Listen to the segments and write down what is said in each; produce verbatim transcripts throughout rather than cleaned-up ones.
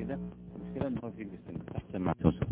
كده. المشكلة إن هو في جسم أحسن مع توصل.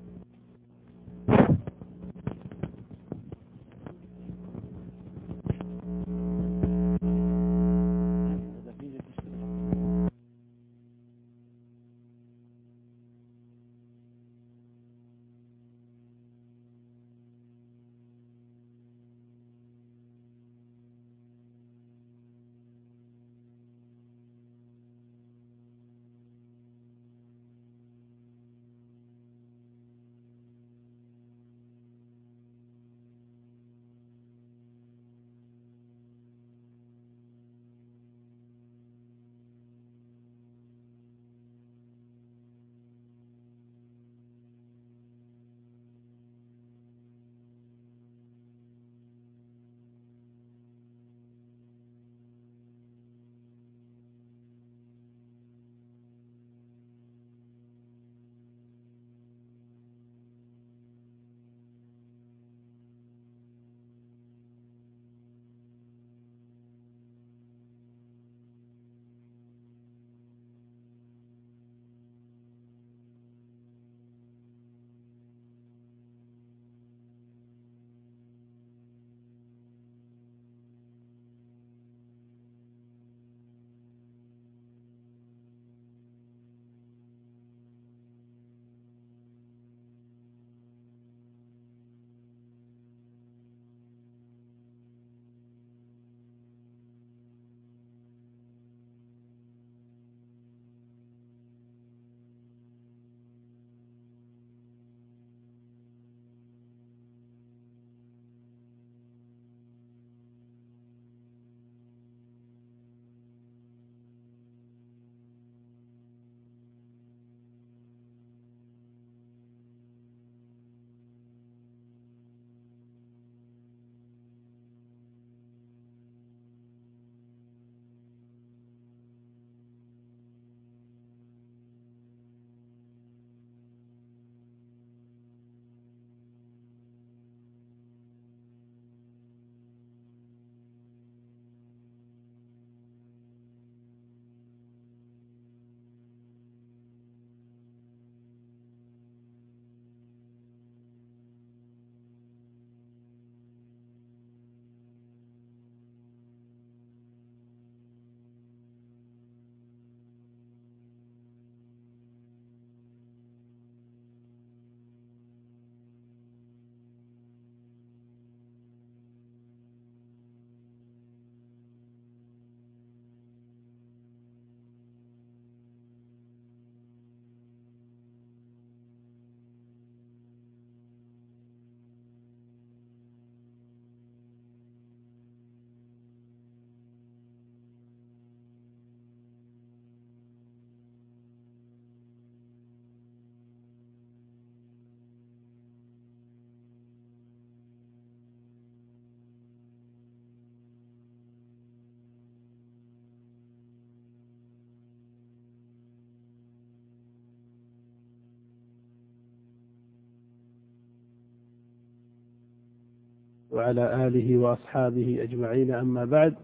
وعلى آله وأصحابه أجمعين، أما بعد.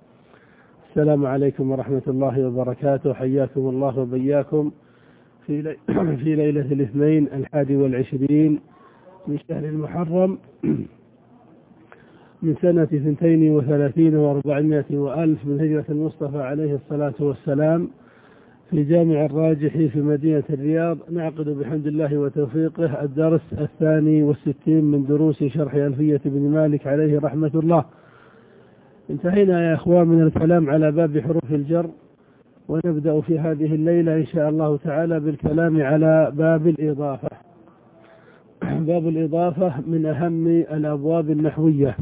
السلام عليكم ورحمة الله وبركاته. حياكم الله وبياكم في, لي... في ليلة الاثنين الحادي والعشرين من شهر المحرم من سنة اثنتين وثلاثين واربعمائة وألف من هجرة المصطفى عليه الصلاة والسلام، في جامع الراجح في مدينة الرياض. نعقد بحمد الله وتوفيقه الدرس الثاني والستين من دروس شرح ألفية بن مالك عليه رحمة الله. انتهينا يا أخوان من الكلام على باب حروف الجر، ونبدأ في هذه الليلة إن شاء الله تعالى بالكلام على باب الإضافة. باب الإضافة من أهم الأبواب النحوية،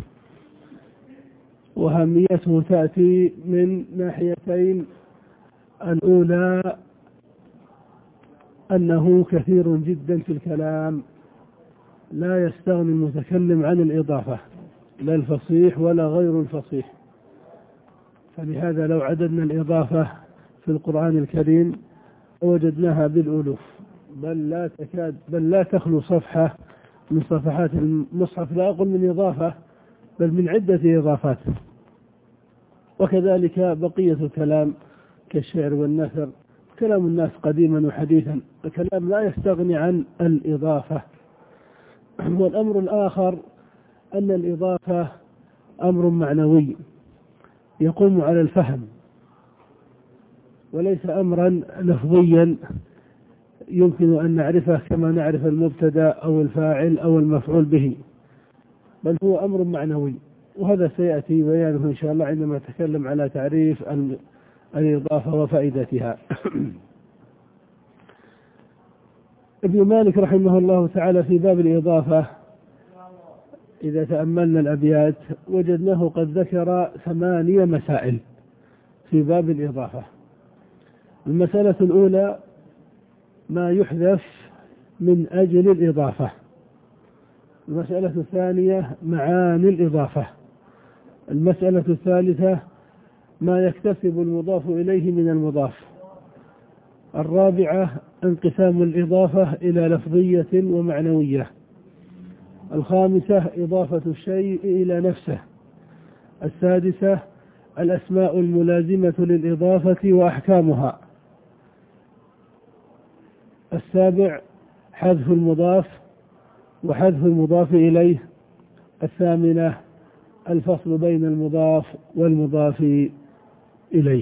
وأهميته تأتي من ناحيتين. الأولى أنه كثير جدا في الكلام، لا يستغني المتكلم عن الإضافة، لا الفصيح ولا غير الفصيح. فلهذا لو عددنا الإضافة في القرآن الكريم وجدناها بالألوف، بل لا تكاد بل لا تخلو صفحة من صفحات المصحف، لا أقول من إضافة بل من عدة إضافات. وكذلك بقية الكلام كالشعر والنثر كلام الناس قديما وحديثا، الكلام لا يستغني عن الإضافة. والأمر الآخر أن الإضافة أمر معنوي يقوم على الفهم، وليس أمرا لفظيا يمكن أن نعرفه كما نعرف المبتدأ أو الفاعل أو المفعول به، بل هو أمر معنوي، وهذا سيأتي بيانه إن شاء الله عندما نتكلم على تعريف الإضافة وفائدتها. ابن مالك رحمه الله تعالى في باب الإضافة إذا تأملنا الأبيات وجدناه قد ذكر ثمانية مسائل في باب الإضافة. المسألة الأولى ما يحذف من أجل الإضافة. المسألة الثانية معاني الإضافة. المسألة الثالثة ما يكتسب المضاف إليه من المضاف. الرابعة انقسام الإضافة إلى لفظية ومعنوية. الخامسة إضافة الشيء إلى نفسه. السادسة الأسماء الملازمة للإضافة وأحكامها. السابع حذف المضاف وحذف المضاف إليه. الثامنة الفصل بين المضاف والمضاف إليه.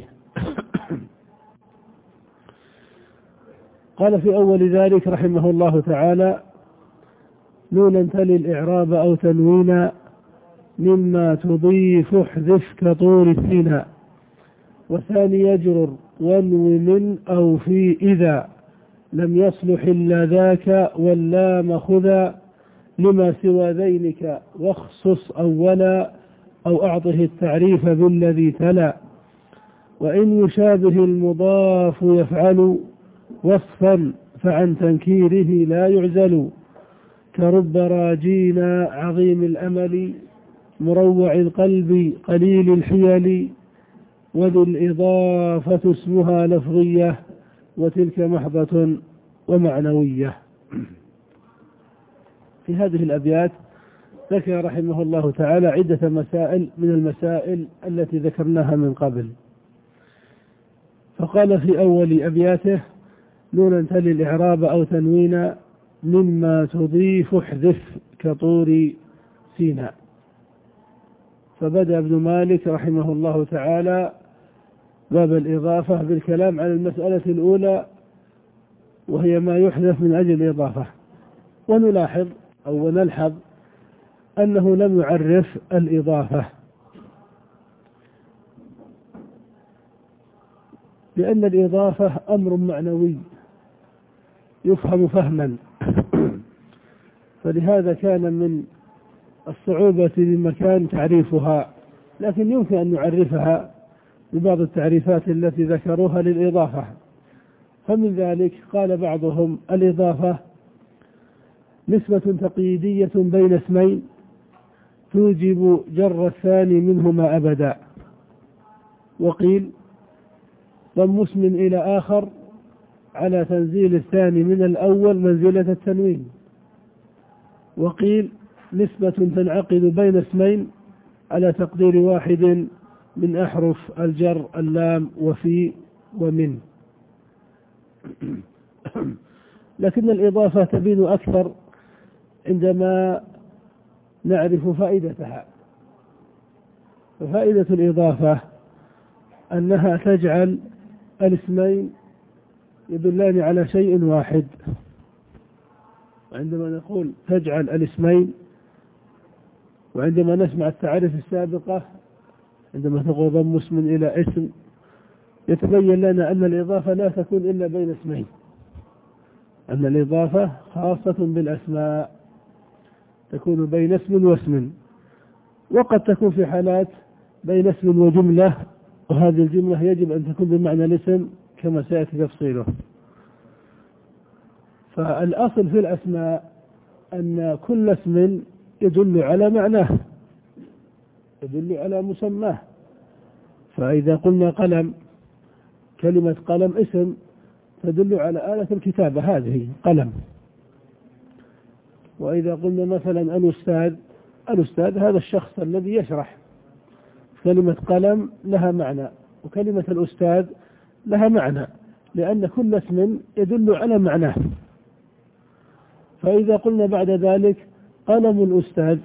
قال في أول ذلك رحمه الله تعالى: نونا تلي الإعراب أو تنوينا مما تضيف احذف كطور السينا. والثاني يجرر وانو من أو في إذا لم يصلح إلا ذاك واللام خذا لما سوى ذينك واخصص أولا أو أعطه التعريف بالذي تلا. وإن يشابه المضاف يفعل وصفا فعن تنكيره لا يعزل كرب راجينا عظيم الأمل مروع القلب قليل الحيل وذي الإضافة اسمها لفظية وتلك محضة ومعنوية. في هذه الأبيات ذكر رحمه الله تعالى عدة مسائل من المسائل التي ذكرناها من قبل. فقال في أول أبياته: نونا تلي الإعراب أو تنوينا مما تضيف احذف كطور سيناء. فبدأ ابن مالك رحمه الله تعالى باب الإضافة بالكلام عن المسألة الأولى، وهي ما يحذف من أجل الإضافة. ونلاحظ أو نلحظ أنه لم يعرف الإضافة، لأن الإضافة أمر معنوي يفهم فهما، فلهذا كان من الصعوبة بمكان تعريفها، لكن يمكن أن نعرفها ببعض التعريفات التي ذكروها للإضافة. فمن ذلك قال بعضهم: الإضافة نسبة تقييدية بين اسمين توجب جر الثاني منهما أبدا. وقيل ضم اسم إلى آخر على تنزيل الثاني من الأول منزلة التنوين. وقيل نسبة تنعقد بين اسمين على تقدير واحد من أحرف الجر اللام وفي ومن. لكن الإضافة تبين أكثر عندما نعرف فائدتها. ففائدة الإضافة أنها تجعل الاسمين يدلان على شيء واحد. وعندما نقول تجعل الاسمين، وعندما نسمع التعريف السابقة عندما تقول ضم اسم إلى اسم، يتبين لنا أن الإضافة لا تكون إلا بين اسمين، أن الإضافة خاصة بالأسماء تكون بين اسم واسم، وقد تكون في حالات بين اسم وجملة، وهذه الجملة يجب أن تكون بمعنى الاسم كما سيأتي تفصيله. فالأصل في الأسماء أن كل اسم يدل على معناه، يدل على مسماه. فإذا قلنا قلم، كلمة قلم اسم تدل على آلة الكتابة، هذه قلم. وإذا قلنا مثلا الأستاذ، الأستاذ هذا الشخص الذي يشرح. كلمة قلم لها معنى، وكلمة الأستاذ لها معنى، لأن كل اسم يدل على معناه. فإذا قلنا بعد ذلك قلم الأستاذ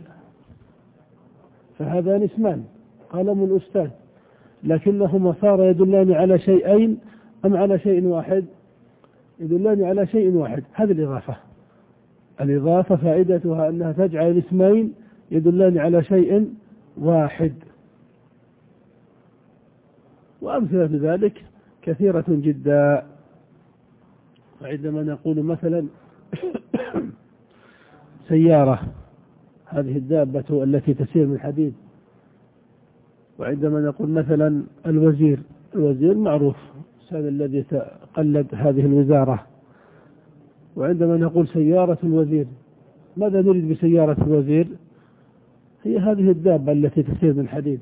فهذان اسمان، قلم الأستاذ، لكنهما صار يدلان على شيئين أم على شيء واحد؟ يدلان على شيء واحد. هذه الإضافة. الإضافة فائدتها أنها تجعل الاسمين يدلان على شيء واحد. وأمثلة ذلك كثيرة جدا. وعندما نقول مثلا سيارة، هذه الدابة التي تسير من حديد. وعندما نقول مثلا الوزير، الوزير معروف، الإنسان الذي تقلد هذه الوزارة. وعندما نقول سيارة الوزير، ماذا نريد بسيارة الوزير؟ هي هذه الدابة التي تسير من حديد.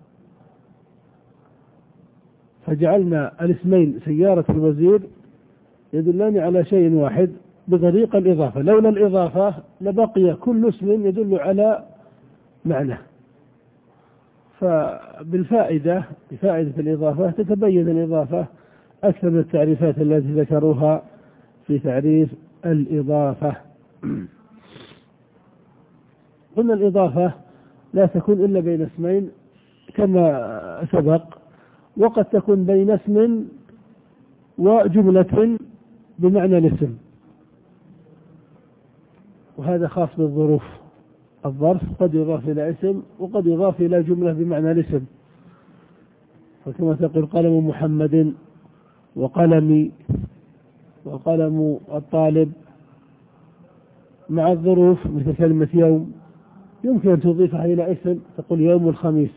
فجعلنا الاسمين سيارة الوزير يدلان على شيء واحد بطريقة الإضافة. لولا الإضافة لبقي كل اسم يدل على معنى. فبالفائدة بفائدة الإضافة تتبين الإضافة أكثر من التعريفات التي ذكروها في تعريف الإضافة. قلنا الإضافة لا تكون إلا بين اسمين كما سبق، وقد تكون بين اسم وجملة بمعنى الاسم، وهذا خاص بالظروف. الظرف قد يضاف إلى اسم وقد يضاف إلى جملة بمعنى الاسم، فكما تقول قلم محمد وقلمي وقلم الطالب. مع الظروف مثل كلمة يوم يمكن أن تضيفها إلى اسم، تقول يوم الخميس،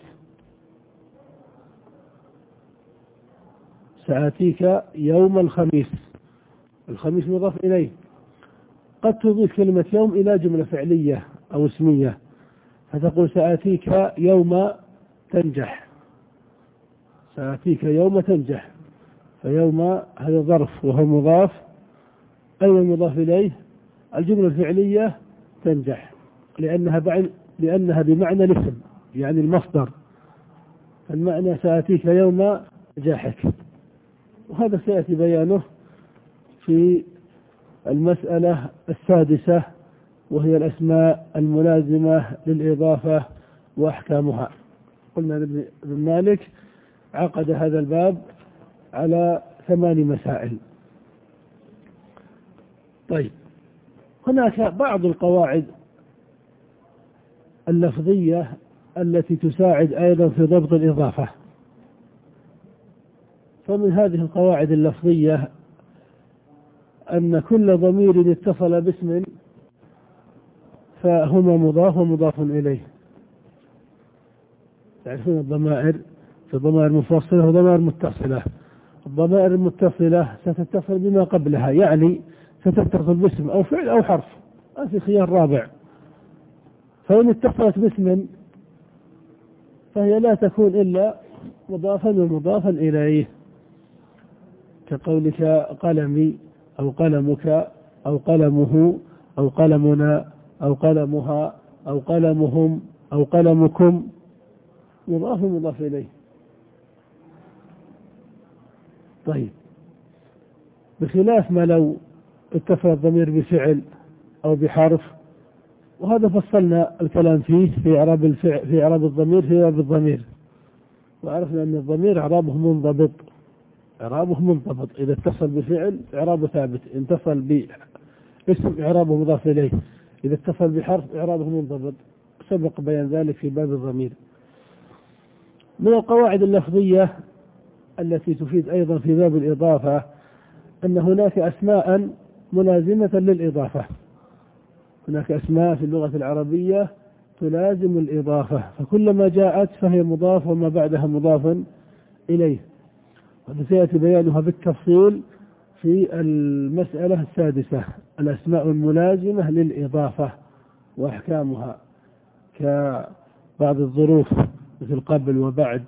سآتيك يوم الخميس، الخميس مضاف إليه. قد تضيف كلمة يوم إلى جملة فعلية أو اسمية، فتقول سآتيك يوم تنجح، سآتيك يوم تنجح، فيوم هذا ظرف وهو مضاف، أيضا مضاف إليه. الجملة الفعلية تنجح لأنها بعد لأنها بمعنى الاسم يعني المصدر، المعنى سآتيك يوم نجاحك. وهذا سيأتي بيانه في المسألة السادسة، وهي الأسماء الملازمة للإضافة وأحكامها. قلنا ابن مالك عقد هذا الباب على ثمان مسائل. طيب، هناك بعض القواعد اللفظية التي تساعد أيضا في ضبط الإضافة. فمن هذه القواعد اللفظية أن كل ضمير اتصل باسم فهما مضاف ومضاف إليه. تعرفون الضمائر، في ضمائر مفصلة وضمائر متصلة. الضمائر المتصلة ستتصل بما قبلها، يعني ستتصل باسم أو فعل أو حرف، ما في خيار رابع. فإن اتصلت باسم فهي لا تكون إلا مضافا ومضافا إليه، كقولك قلمي أو قلمك أو قلمه أو قلمنا أو قلمها أو قلمهم أو قلمكم، مضاف ومضاف إليه. طيب، بخلاف ما لو اتصل الضمير بفعل أو بحرف، وهذا فصلنا الكلام فيه في إعراب الفعل، في إعراب الضمير، في إعراب الضمير، وعرفنا أن الضمير إعرابه منضبط، إعرابه منضبط. إذا اتصل بفعل إعرابه ثابت، إن اتصل باسم إعرابه مضاف إليه، إذا اتصل بحرف إعرابه منضبط. سبق بيان ذلك في باب الضمير. من القواعد اللفظية التي تفيد أيضا في باب الإضافة أن هناك أسماء ملازمة للإضافة. هناك أسماء في اللغة العربية تلازم الإضافة، فكلما جاءت فهي مضاف وما بعدها مضاف إليه. وهذا سيأتي بيانها بالتفصيل في المسألة السادسة، الأسماء الملازمة للإضافة وأحكامها، كبعض الظروف مثل قبل وبعد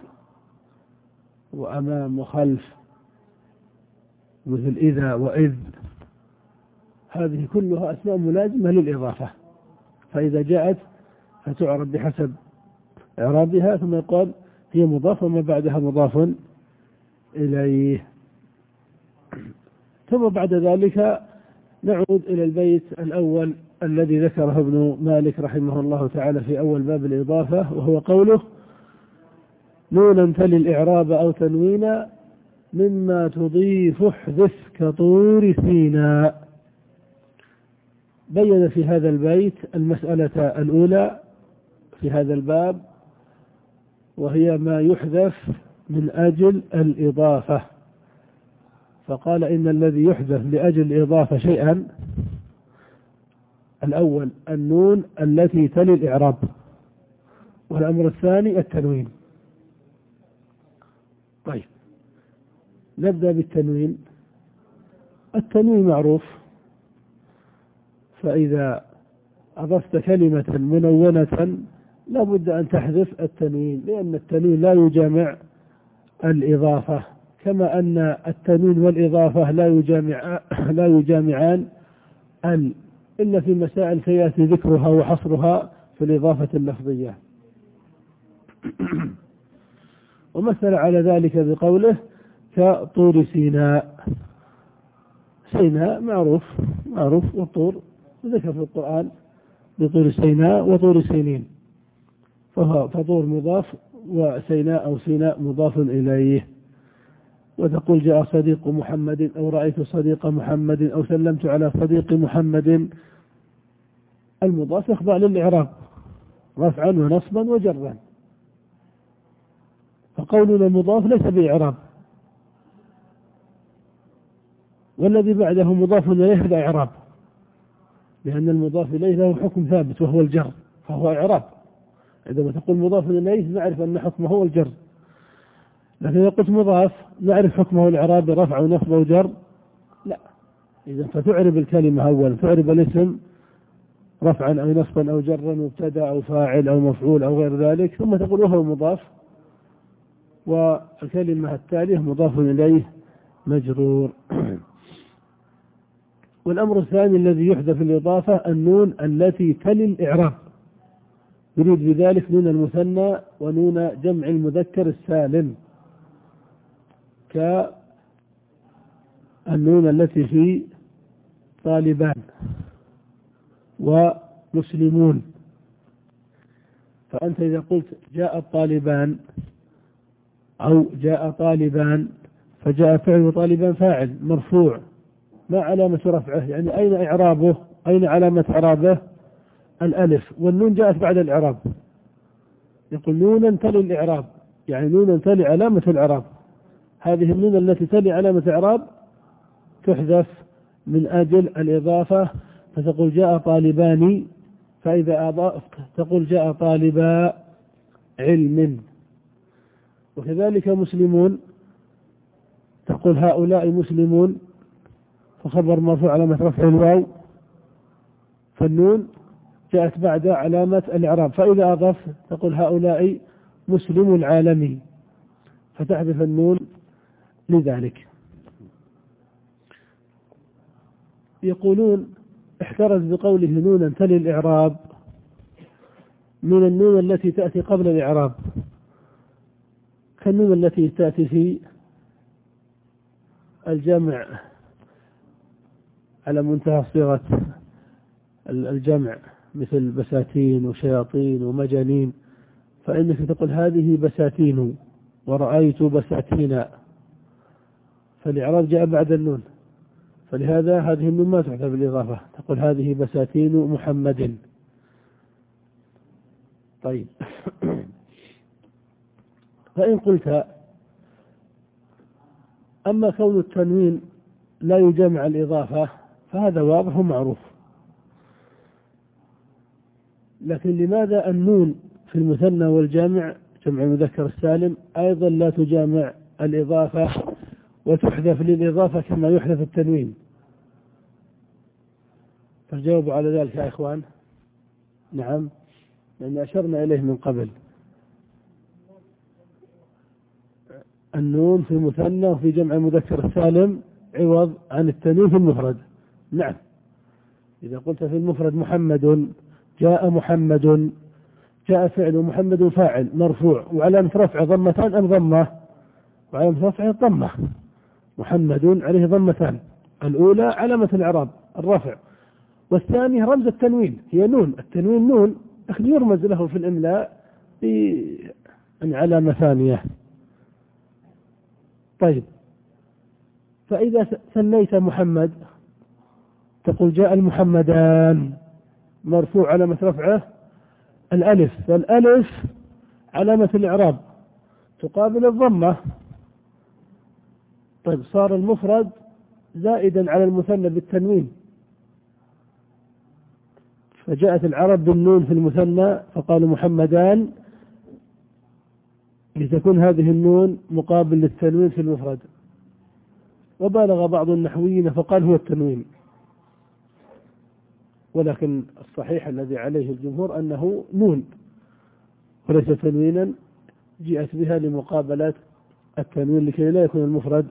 وأمام وخلف، مثل إذا وإذ. هذه كلها أسماء ملازمة للإضافة، فإذا جاءت فتعرب بحسب إعرابها، ثم يقال هي مضاف وما بعدها مضاف إليه. ثم بعد ذلك نعود إلى البيت الأول الذي ذكره ابن مالك رحمه الله تعالى في أول باب الإضافة، وهو قوله: نونا تلي الإعراب أو تنوينا مما تضيف احذف كطور سيناء. بين في هذا البيت المسألة الأولى في هذا الباب، وهي ما يحذف من أجل الإضافة. فقال: إن الذي يحذف لأجل الإضافة شيئا: الأول النون التي تلي الإعراب، والأمر الثاني التنوين. طيب، نبدأ بالتنوين. التنوين معروف، فإذا أضفت كلمة منونة لا بد أن تحذف التنوين، لأن التنوين لا يجامع الإضافة، كما أن التنوين والإضافة لا يجامع لا يجامعان ال إلا في مسائل سيأتي ذكرها وحصرها في الإضافة اللفظية. ومثل على ذلك بقوله: كطور سيناء. سيناء معروف معروف والطور ذكر في القرآن بطور سيناء وطور سينين، فهو فطور مضاف وسيناء أو سيناء مضاف إليه. وتقول: جاء صديق محمد، أو رأيت صديق محمد، أو سلمت على صديق محمد. المضاف يخضع للإعراب رفعا ونصبا وجرا، فقولنا المضاف ليس بإعراب، والذي بعده مضاف إليه هذا إعراب، لأن المضاف إليه له حكم ثابت وهو الجر، فهو إعراب. عندما تقول مضاف إليه نعرف أن حكمه هو الجر، لكن إذا قلت مضاف نعرف حكمه الإعراب برفع ونصب وجر؟ لا. إذا فتعرب الكلمة أولا، تعرب الاسم رفعا أو نصبا أو جرا، مبتدأ أو فاعل أو مفعول أو غير ذلك، ثم تقول وهو مضاف، والكلمة التالية مضاف إليه مجرور. والأمر الثاني الذي يحذف الإضافة النون التي تلي الإعراب، يريد بذلك نون المثنى ونون جمع المذكر السالم، كالنون التي في طالبان ومسلمون. فأنت إذا قلت جاء الطالبان أو جاء طالبان، فجاء فعل طالبان فاعل مرفوع، ما علامة رفعه؟ يعني أين إعرابه؟ أين علامة إعرابه؟ الألف، والنون جاءت بعد الإعراب. يقول نونا تلي الإعراب، يعني نونا تلي علامة الإعراب. هذه النون التي تلي علامة الإعراب تحذف من أجل الإضافة، فتقول جاء طالبان، فإذا أضافت تقول جاء طالبا علم. وكذلك مسلمون، تقول هؤلاء مسلمون، فخبر مرفوع علامة رفع الواو، فالنون جاءت بعد علامة الإعراب. فإذا أضفت تقول هؤلاء مسلم العالمي، فتحذف النون لذلك. يقولون احترز بقوله نونا تلي الإعراب من النون التي تأتي قبل الإعراب، كالنون التي تأتي في الجمع على منتهى صيغة الجمع، مثل بساتين وشياطين ومجانين، فإنك تقول هذه بساتين ورأيت بساتين، فالإعراب جاء بعد النون، فلهذا هذه النون ما تحذف بالإضافة، تقول هذه بساتين محمد. طيب. فإن قلت أما كون التنوين لا يجمع الإضافة فهذا واضح ومعروف، لكن لماذا النون في المثنى والجامع جمع المذكر السالم أيضا لا تجامع الإضافة وتحذف للإضافة كما يحذف التنوين؟ فالجواب على ذلك يا إخوان نعم، لأن أشرنا إليه من قبل. النون في المثنى وفي جمع المذكر السالم عوض عن التنوين في المفرد. نعم، إذا قلت في المفرد محمد، جاء محمد، جاء فعل محمد فاعل مرفوع وعلامة رفع ضمتان أم ضمة؟ وعلامة رفع ضمة، محمد عليه ضمتان، الأولى علامة الإعراب الرفع، والثانية رمز التنوين هي نون، التنوين نون لكن يرمز له في الإملاء بعلامة ثانية. طيب، فإذا ثنيت محمد تقول جاء المحمدان، مرفوع علامة رفعه الألف، فالألف علامة الإعراب تقابل الضمة. طيب، صار المفرد زائدا على المثنى بالتنوين، فجاءت العرب بالنون في المثنى فقالوا محمدان لتكون هذه النون مقابل للتنوين في المفرد، وبالغ بعض النحويين فقال هو التنوين، ولكن الصحيح الذي عليه الجمهور أنه نون وليس تنوينا، جاءت بها لمقابلة التنوين لكي لا يكون المفرد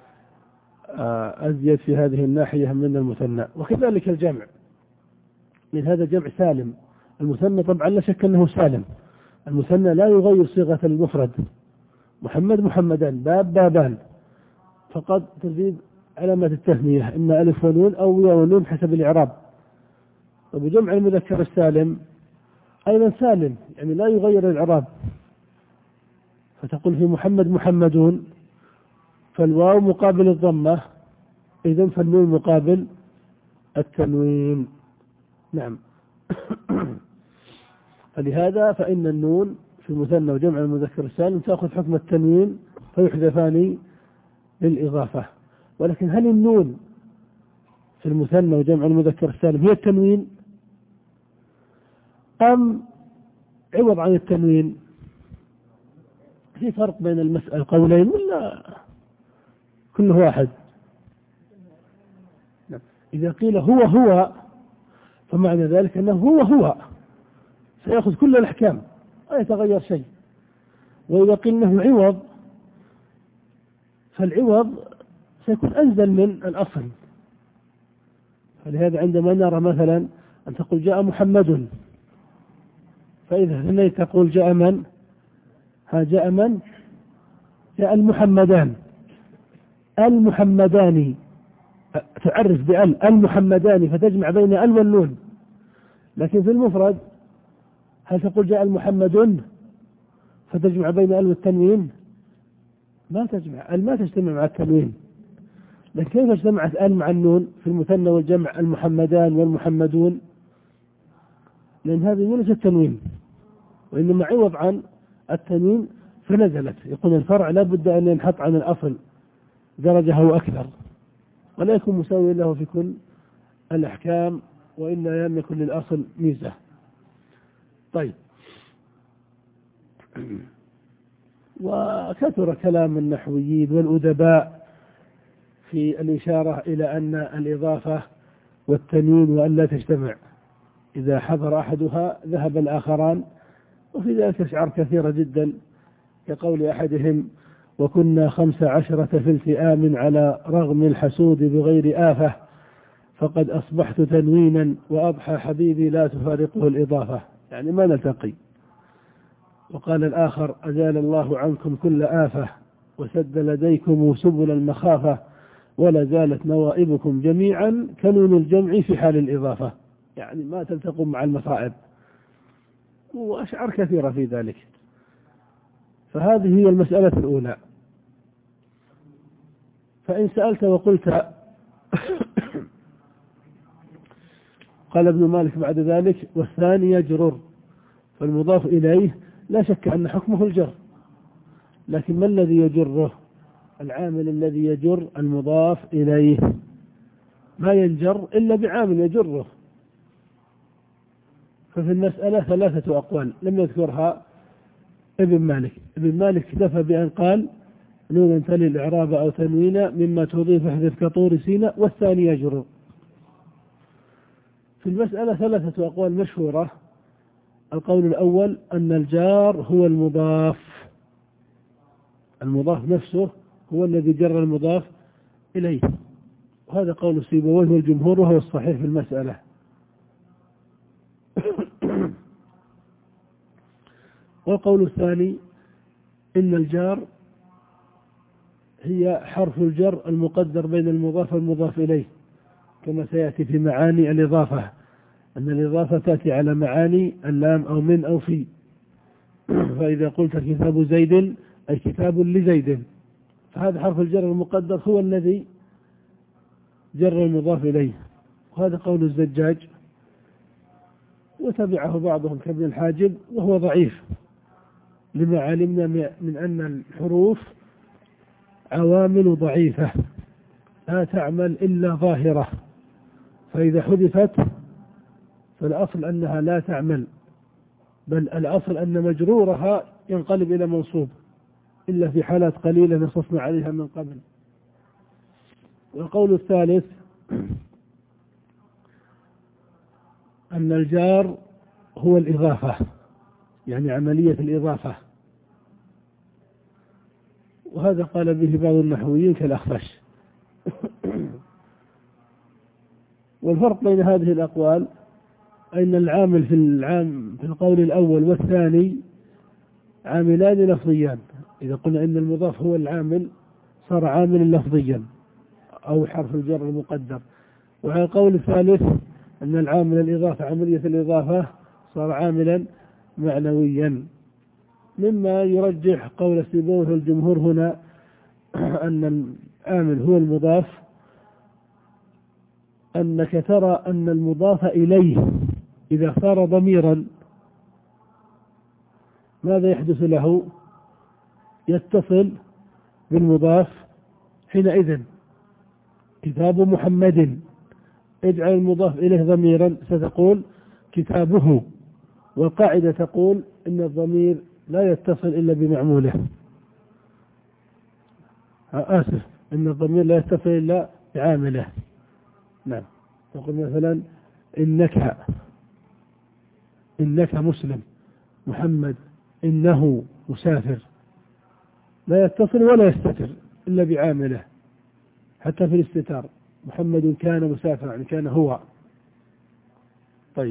أزيد في هذه الناحية من المثنى. وكذلك الجمع، من هذا جمع سالم، المثنى طبعا لا شك أنه سالم، المثنى لا يغير صيغة المفرد، محمد محمدان، باب بابان، فقد تزيد علامة التثنية إما ألف ونون أو يا ونون حسب الإعراب. وبجمع المذكر السالم أيضا سالم، يعني لا يغير الإعراب، فتقول في محمد محمدون، فالواو مقابل الضمة، إذن فالنون مقابل التنوين. نعم. فلهذا فإن النون في المثنى وجمع المذكر السالم تأخذ حكم التنوين فيحذفان للإضافة. ولكن هل النون في المثنى وجمع المذكر السالم هي التنوين أم عوض عن التنوين؟ في فرق بين المسألة قولين ولا كله واحد؟ إذا قيل هو هو فمعنى ذلك أنه هو هو سيأخذ كل الأحكام لا يتغير شيء، وإذا قيل أنه عوض فالعوض سيكون أنزل من الأصل. فلهذا عندما نرى مثلا أن تقول جاء محمد، فإذا ثنيت تقول جاء من؟ ها جاء من؟ جاء المحمدان، المحمدان، تعرف بأل المحمدان فتجمع بين ال والنون. لكن في المفرد هل تقول جاء المحمدون فتجمع بين ال والتنوين؟ ما تجمع، ال ما تجتمع مع التنوين. لكن كيف اجتمعت ال مع النون في المثنى والجمع المحمدان والمحمدون؟ لأن هذه ليست التنوين وإنما عوض عن التنوين فنزلت. يقول الفرع لا بد أن ينحط عن الأصل درجة أو أكثر، ولا يكون مساوي له في كل الأحكام، وإلا لم يكن للأصل ميزة. طيب، وكثر كلام النحويين والأدباء في الإشارة إلى أن الإضافة والتنوين وأن لا تجتمع، إذا حضر أحدها ذهب الآخران، وفي ذلك أشعار كثيرة جدا كقول أحدهم وكنا خمس عشرة في التئام على رغم الحسود بغير آفة، فقد أصبحت تنوينا وأضحى حبيبي لا تفارقه الإضافة، يعني ما نلتقي. وقال الآخر أزال الله عنكم كل آفة وسد لديكم سبل المخافة ولا زالت نوائبكم جميعا كنون الجمع في حال الإضافة، يعني ما تلتقون مع المصائب، وأشعار كثيرة في ذلك. فهذه هي المسألة الأولى. فإن سألت وقلت قال ابن مالك بعد ذلك والثاني يجرر، فالمضاف إليه لا شك أن حكمه الجر، لكن ما الذي يجره؟ العامل الذي يجر المضاف إليه، ما ينجر إلا بعامل يجره. ففي المسألة ثلاثة أقوال لم يذكرها ابن مالك. ابن مالك اكتفى بأن قال نون تلي الإعراب أو تنوين مما تضيف احذف كطور سينا، والثاني يجرر. في المسألة ثلاثة أقوال مشهورة. القول الأول أن الجار هو المضاف، المضاف نفسه هو الذي جر المضاف إليه، وهذا قول سيبويه والجمهور وهو الصحيح في المسألة. والقول الثاني إن الجار هي حرف الجر المقدر بين المضاف والمضاف إليه، كما سيأتي في معاني الإضافة، أن الإضافة تأتي على معاني اللام أو من أو في. فإذا قلت كتاب زيد أي كتاب لزيد، فهذا حرف الجر المقدر هو الذي جر المضاف إليه، وهذا قول الزجاج، وتبعه بعضهم كابن الحاجب، وهو ضعيف لما علمنا من أن الحروف عوامل ضعيفة لا تعمل إلا ظاهرة، فإذا حذفت فالأصل أنها لا تعمل، بل الأصل أن مجرورها ينقلب إلى منصوب، إلا في حالات قليلة نصصنا عليها من قبل. والقول الثالث أن الجار هو الإضافة، يعني عملية الإضافة، وهذا قال به بعض النحويين كالأخفش. والفرق بين هذه الأقوال أن العامل في العام في القول الأول والثاني عاملان لفظيان. إذا قلنا إن المضاف هو العامل صار عاملا لفظيا أو حرف الجر المقدر، وعلى القول الثالث أن العامل الإضافة عملية الإضافة صار عاملا معنويا، مما يرجح قول سيبويه الجمهور هنا أن العامل هو المضاف، أنك ترى أن المضاف إليه إذا صار ضميرا ماذا يحدث له؟ يتصل بالمضاف حينئذ. كتاب محمد، اجعل المضاف إليه ضميرا ستقول كتابه، والقاعدة تقول إن الضمير لا يتصل إلا بمعموله. آسف، إن الضمير لا يتصل إلا بعامله. نعم، تقول مثلا إنك إنك مسلم، محمد إنه مسافر، لا يتصل ولا يستتر إلا بعامله، حتى في الاستتار محمد كان مسافرا يعني كان هو. طيب،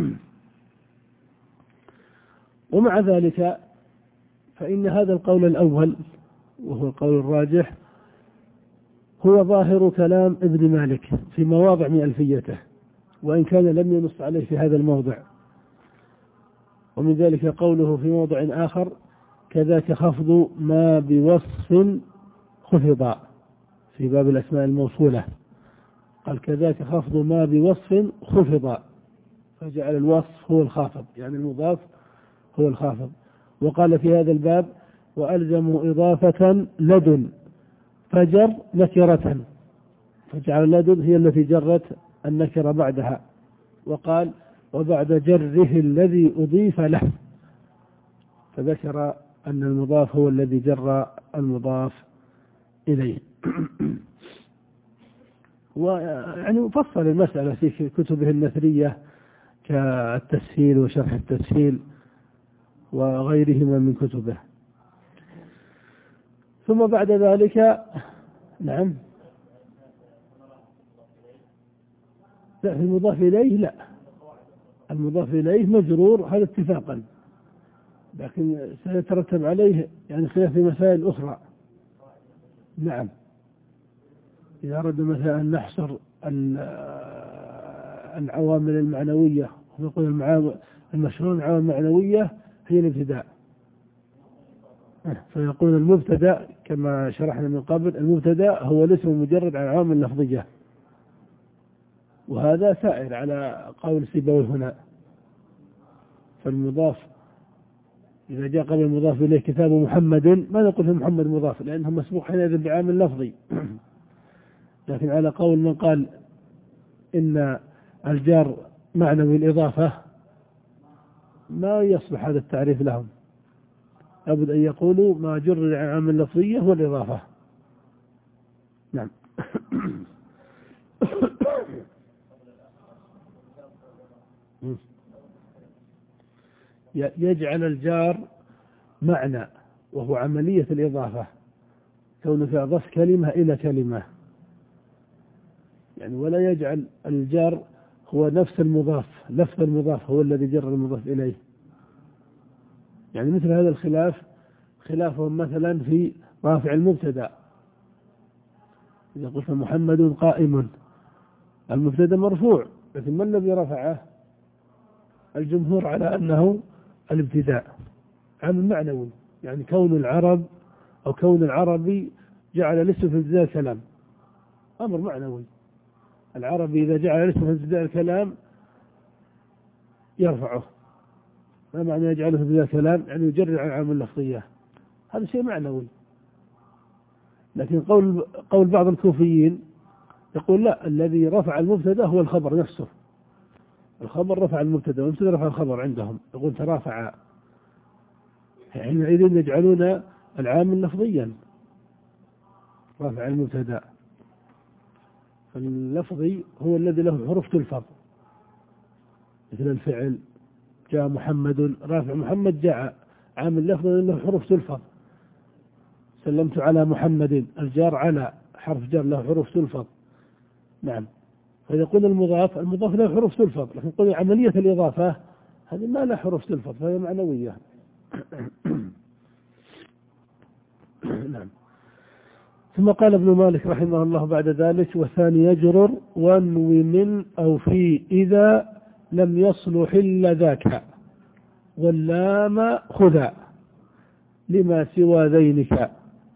ومع ذلك فإن هذا القول الأول وهو القول الراجح هو ظاهر كلام ابن مالك في مواضع من ألفيته، وإن كان لم ينص عليه في هذا الموضع. ومن ذلك قوله في موضع آخر كذاك خفض ما بوصف خفض في باب الأسماء الموصولة، قال كذاك خفض ما بوصف خفض، فجعل الوصف هو الخافض، يعني المضاف هو الخافض. وقال في هذا الباب وألزموا إضافة لدن فجر نكرة، فجعل لدن هي التي جرت النكرة بعدها، وقال وبعد جره الذي أضيف له، فذكر أن المضاف هو الذي جر المضاف إليه. ويعني فصل المسألة في كتبه النثرية كالتسهيل وشرح التسهيل وغيرهما من كتبه. ثم بعد ذلك نعم لا، في المضاف إليه لا، المضاف إليه مجرور هذا اتفاقا، لكن سيترتب عليه يعني خلاف في مسائل أخرى. نعم، إذا أردنا مثلا أن نحصر العوامل المعنوية ونقول المشهور العوامل المعنوية هي الابتداء، فيقول المبتدأ كما شرحنا من قبل المبتدأ هو الاسم المجرد عن عوامل لفظية، وهذا سائر على قول سيبويه هنا. فالمضاف إذا جاء قبل المضاف إليه كتاب محمد ما نقول محمد مضاف لأنه مسبوق حينئذ بعامل لفظي، لكن على قول من قال إن الجار معنوي الإضافة ما يصلح هذا التعريف لهم، لابد أن يقولوا ما جر عن عامل لفظية هو الإضافة. نعم. يجعل الجار معنى وهو عملية الإضافة، كونك أضف كلمة إلى كلمة، يعني ولا يجعل الجار هو نفس المضاف، لفظ المضاف هو الذي جر المضاف إليه. يعني مثل هذا الخلاف خلافهم مثلا في رافع المبتدأ، إذا قلت محمد قائم المبتدا مرفوع، لكن ما الذي رفعه؟ الجمهور على أنه الابتداء، عامل معنوي، يعني كون العرب أو كون العربي جعل الاسم في ابتداء الكلام أمر معنوي. العربي إذا جعل الاسم في ابتداء الكلام يرفعه. ما معنى يجعله في ابتداء الكلام؟ يعني يجرد عن عامل اللفظية، هذا شيء معنوي. لكن قول قول بعض الكوفيين يقول لا، الذي رفع المبتدا هو الخبر نفسه، الخبر رفع المبتدا والمبتدا رفع الخبر عندهم، يقول ترافع، حينئذ يجعلون العامل لفظيا رفع المبتدا. فاللفظي هو الذي له حروف تلفظ، مثل الفعل جاء محمد، رافع محمد جاء، عامل لفظي له حروف تلفظ. سلمت على محمد، الجار على حرف جر له حروف تلفظ. نعم. فإذا قلنا المضاف، المضاف له حروف تلفظ، لكن قلنا عملية الإضافة هذه ما لها حروف تلفظ، فهي معنوية. نعم. ثم قال ابن مالك رحمه الله بعد ذلك: والثاني يجرر وانوي من أو في إذا لم يصلح إلا ذاك، واللام خذا لما سوى ذينك.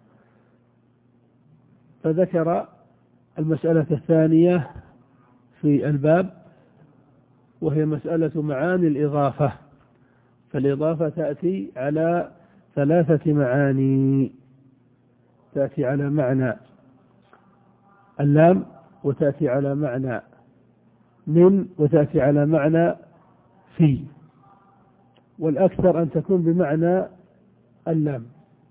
فذكر المسألة الثانية في الباب، وهي مسألة معاني الإضافة. فالإضافة تأتي على ثلاثة معاني، تأتي على معنى اللام، وتأتي على معنى من، وتأتي على معنى في، والأكثر أن تكون بمعنى اللام.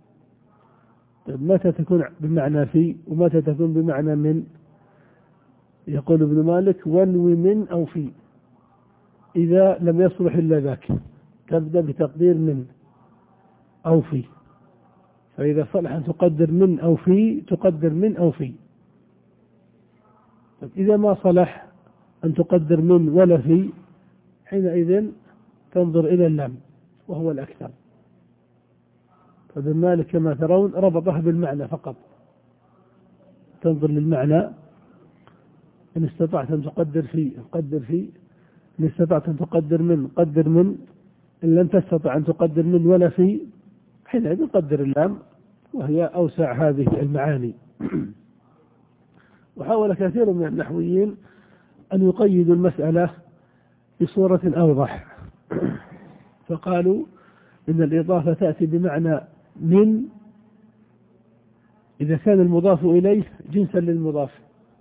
متى تكون بمعنى في ومتى تكون بمعنى من؟ يقول ابن مالك: وانوي من أو في إذا لم يصلح إلا ذاك، تبدأ بتقدير من أو في. فإذا صلح أن تقدر من أو في تقدر من أو في. إذا ما صلح أن تقدر من ولا في، حينئذ تنظر إلى اللام وهو الأكثر. فابن مالك كما ترون ربطه بالمعنى فقط، تنظر للمعنى. إن استطعت أن تقدر في قدر في، إن استطعت أن تقدر من قدر من، إن لم تستطع أن تقدر من ولا في، حينئذ قدر اللام، وهي أوسع هذه المعاني. وحاول كثير من النحويين أن يقيدوا المسألة بصورة أوضح، فقالوا إن الإضافة تأتي بمعنى من إذا كان المضاف إليه جنسا للمضاف،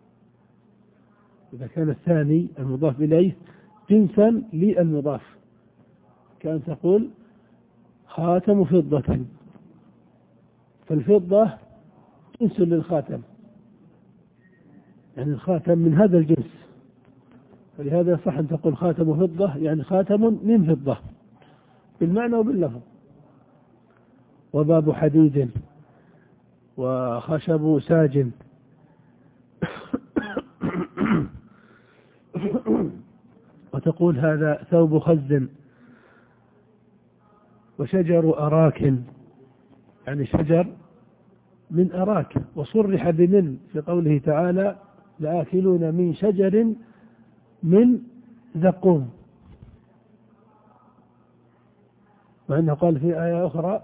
إذا كان الثاني المضاف إليه جنسا للمضاف، كان تقول خاتم فضة، فالفضة جنس للخاتم، يعني الخاتم من هذا الجنس، فلهذا صح أن تقول خاتم فضة، يعني خاتم من فضة بالمعنى وباللفظ. وباب حديد، وخشب ساج، وتقول هذا ثوب خز، وشجر أراك، يعني شجر من أراك، وصرح بمن في قوله تعالى: لآكلون من شجر من زقوم. مع أنه قال في آية أخرى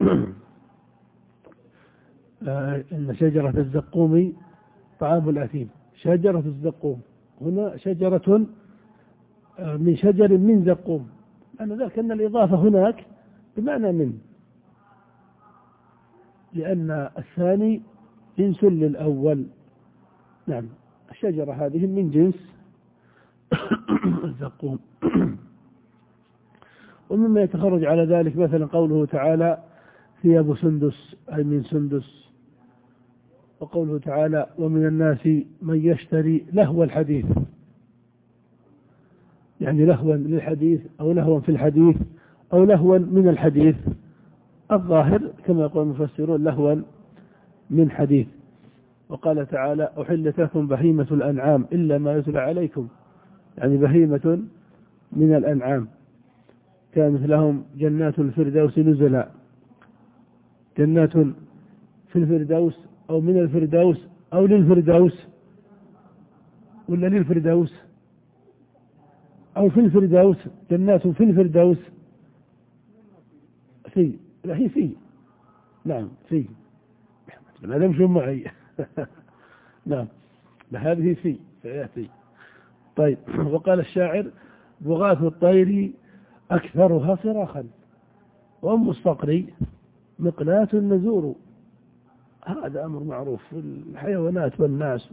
إن شجرة الزقوم طعام الأثيم. شجرة الزقوم هنا شجرة من شجر من زقوم، أنا ذلك أن الإضافة هناك بمعنى من، لأن الثاني جنس للأول. نعم، الشجرة هذه من جنس الزقوم. ومما يتخرج على ذلك مثلا قوله تعالى: ثياب سندس، أي من سندس. وقوله تعالى: ومن الناس من يشتري لهو الحديث، يعني لهوا للحديث أو لهوا في الحديث أو لهوا من الحديث. الظاهر كما يقول المفسرون لهوا من حديث. وقال تعالى: أحلت لكم بهيمة الأنعام إلا ما يتلى عليكم، يعني بهيمة من الأنعام. كانت لهم جنات الفردوس نزلا، جنات في الفردوس أو من الفردوس أو للفردوس ولا للفردوس أو في الفردوس، جنات في الفردوس. في، لا هي في، نعم في، لا تمشوا معي. نعم هذه في سيأتي. طيب وقال الشاعر بغاث الطير أكثرها صراخا وأم الصقر مقلاة النزور. هذا أمر معروف في الحيوانات والناس.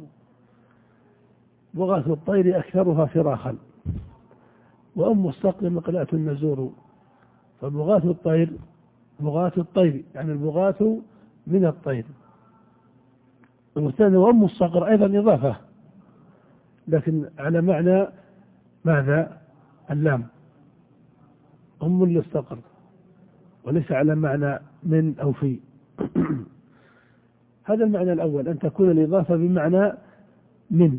بغاث الطير أكثرها صراخا وأم الصقر مقلاة النزور. فبغاث الطير بغاث الطير يعني البغاث من الطير، والثاني وأم الصقر أيضا إضافة لكن على معنى ماذا؟ اللام، أم للصقر، وليس على معنى من أو في. هذا المعنى الأول، أن تكون الإضافة بمعنى من.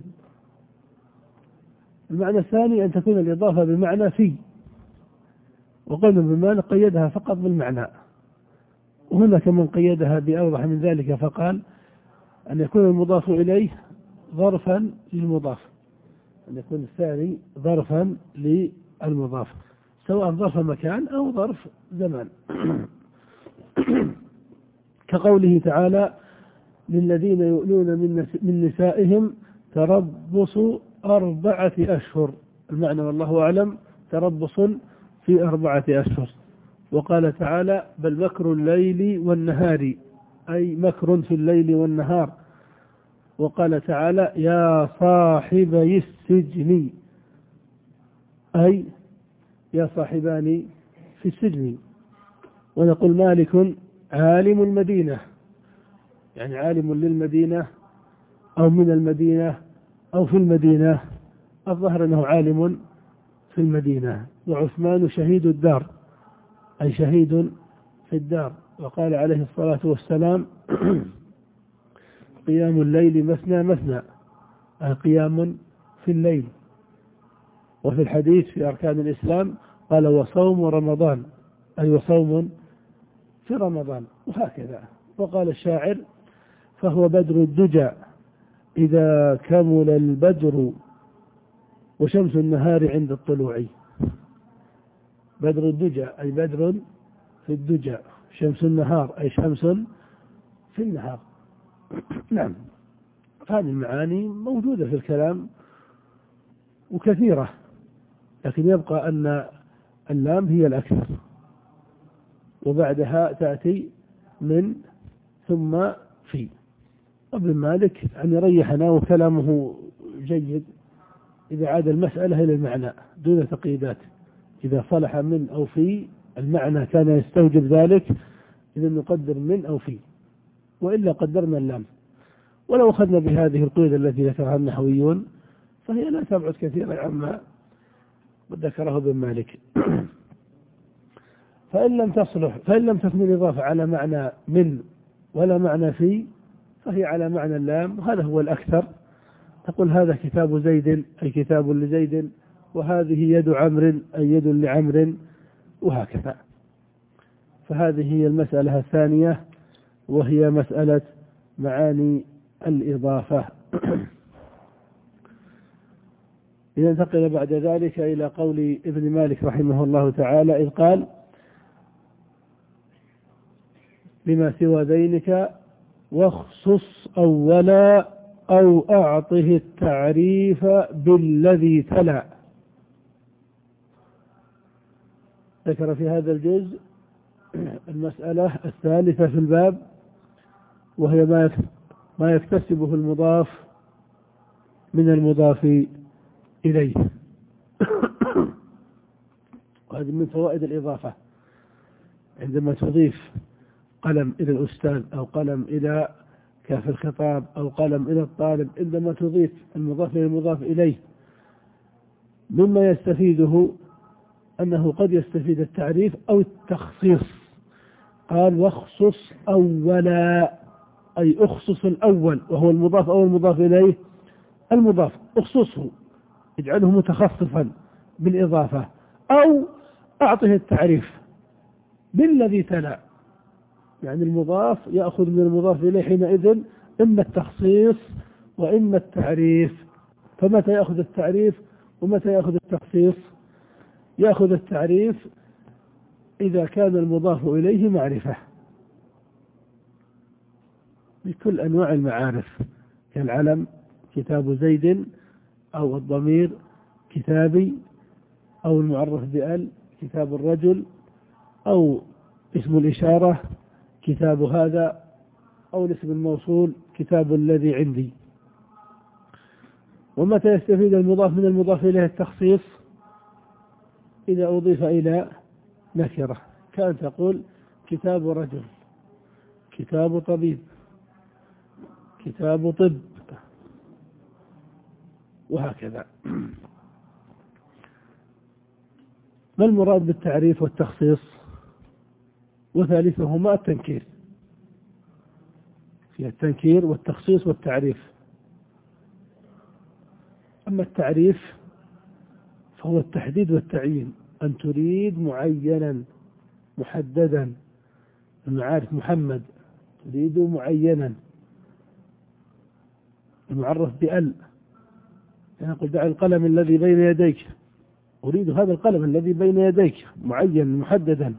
المعنى الثاني أن تكون الإضافة بمعنى في، وقلنا ابن مالك قيدها فقط بالمعنى، وهناك من قيدها بأوضح من ذلك فقال أن يكون المضاف إليه ظرفا للمضاف، أن يكون الثاني ظرفا للمضاف سواء ظرف مكان أو ظرف زمان. كقوله تعالى للذين يؤلون من نسائهم تربص أربعة أشهر، المعنى والله أعلم تربص في أربعة أشهر. وقال تعالى بل مكر الليل والنهار، أي مكر في الليل والنهار. وقال تعالى يا صاحبي السجن، أي يا صاحبان في السجن. ونقول مالك عالم المدينة، يعني عالم للمدينة أو من المدينة أو في المدينة، الظاهر أنه عالم في المدينة. وعثمان شهيد الدار، أي شهيد في الدار. وقال عليه الصلاة والسلام قيام الليل مثنى مثنى، أي قيام في الليل. وفي الحديث في أركان الإسلام قال وصوم رمضان، أي وصوم في رمضان، وهكذا. وقال الشاعر فهو بدر الدجى إذا كمل البدر وشمس النهار عند الطلوع. بدر الدجى أي بدر في الدجى، شمس النهار أي شمس في النهار. نعم، هذه المعاني موجودة في الكلام وكثيرة، لكن يبقى أن اللام هي الأكثر، وبعدها تأتي من ثم في. ابن مالك أن يريحنا وكلامه جيد إذا عاد المسألة إلى المعنى دون تقييدات. إذا صلح من أو في المعنى كان يستوجب ذلك، إذا نقدر من أو في، وإلا قدرنا اللام. ولو أخذنا بهذه القيود التي ذكرها النحويون فهي لا تبعد كثيرا عما ذكره ابن مالك. فإن لم تصلح فإن لم تكن الإضافة على معنى من ولا معنى في فهي على معنى اللام، وهذا هو الأكثر. تقول هذا كتاب زيد أي كتاب لزيد، وهذه يد عمرو أي يد لعمرو، وهكذا. فهذه هي المسألة الثانية، وهي مسألة معاني الإضافة. لننتقل بعد ذلك إلى قول ابن مالك رحمه الله تعالى إذ قال بما سوى ذينك واخصص أولا أو أعطه التعريف بالذي تلا. ذكر في هذا الجزء المسألة الثالثة في الباب، وهي ما يكتسبه المضاف من المضاف إليه. وهذه من فوائد الإضافة، عندما تضيف قلم إلى الأستاذ أو قلم إلى كاف الخطاب أو قلم إلى الطالب، عندما تضيف المضاف إلى المضاف إليه مما يستفيده أنه قد يستفيد التعريف أو التخصيص. قال واخصص أولا أي اخصص الأول وهو المضاف أو المضاف إليه، المضاف اخصصه اجعله متخصصا بالإضافة، أو أعطه التعريف بالذي تلا، يعني المضاف يأخذ من المضاف إليه حينئذ إما التخصيص وإما التعريف. فمتى يأخذ التعريف ومتى يأخذ التخصيص؟ يأخذ التعريف إذا كان المضاف إليه معرفة بكل أنواع المعارف، كالعلم كتاب زيد، أو الضمير كتابي، أو المعرف بأل كتاب الرجل، أو اسم الإشارة كتاب هذا، أو الاسم الموصول كتاب الذي عندي. ومتى يستفيد المضاف من المضاف إليه التخصيص؟ إذا أضيف إلى نكرة، كأن تقول كتاب رجل، كتاب طبيب، كتاب طب، وهكذا. ما المراد بالتعريف والتخصيص؟ وثالثهما التنكير، في التنكير والتخصيص والتعريف. أما التعريف فهو التحديد والتعيين، أن تريد معينا محددا، المعارف محمد تريد معينا، المعرف بأل، يعني قل دع القلم الذي بين يديك، أريد هذا القلم الذي بين يديك معين محددا.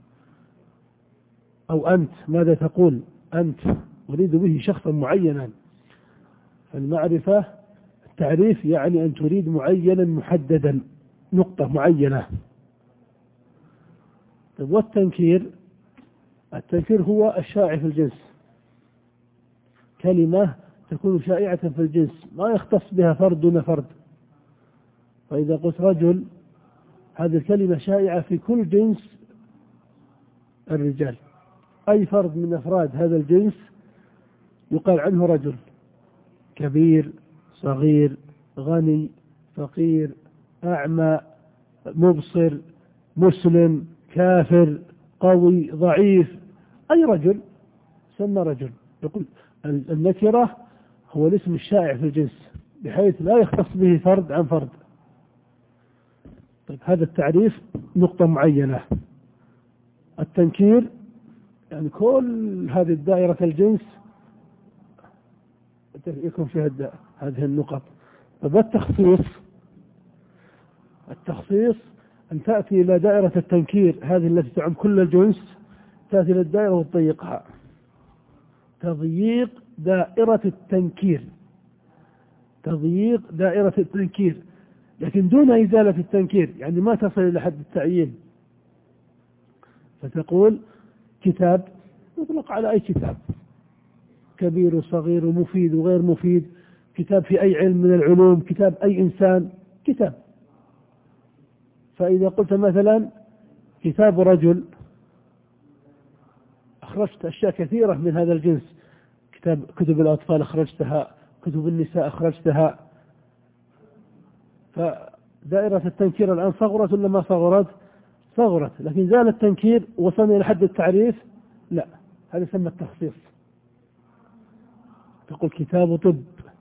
أو أنت، ماذا تقول أنت؟ أريد به شخصا معينا. المعرفة التعريف يعني أن تريد معينا محددا، نقطة معينة. والتنكير، التنكير هو الشائع في الجنس، كلمة تكون شائعة في الجنس ما يختص بها فرد دون فرد. فإذا قلت رجل، هذه الكلمة شائعة في كل جنس الرجال، أي فرد من أفراد هذا الجنس يقال عنه رجل، كبير، صغير، غني، فقير، أعمى، مبصر، مسلم، كافر، قوي، ضعيف، أي رجل سمى رجل. يقول النكرة هو الاسم الشائع في الجنس بحيث لا يختص به فرد عن فرد. طيب هذا التعريف نقطة معينة. التنكير يعني كل هذه الدائرة الجنس يكون فيها هذه النقط. طيب التخصيص، التخصيص أن تأتي إلى دائرة التنكير هذه التي تعم كل الجنس، تأتي إلى الدائرة وتضيقها، تضييق دائرة التنكير، تضييق دائرة التنكير، لكن دون إزالة التنكير، يعني ما تصل إلى حد التعيين. فتقول كتاب يطلق على أي كتاب، كبير وصغير ومفيد وغير مفيد، كتاب في أي علم من العلوم، كتاب أي إنسان، كتاب. فإذا قلت مثلا كتاب رجل، أخرجت أشياء كثيرة من هذا الجنس، كتاب كتب الأطفال أخرجتها، كتب النساء أخرجتها. فدائرة التنكير الآن صغرت ولا ما صغرت؟ صغرت، لكن زال التنكير وصلنا إلى حد التعريف؟ لا، هذا يسمى التخصيص. تقول كتاب طب،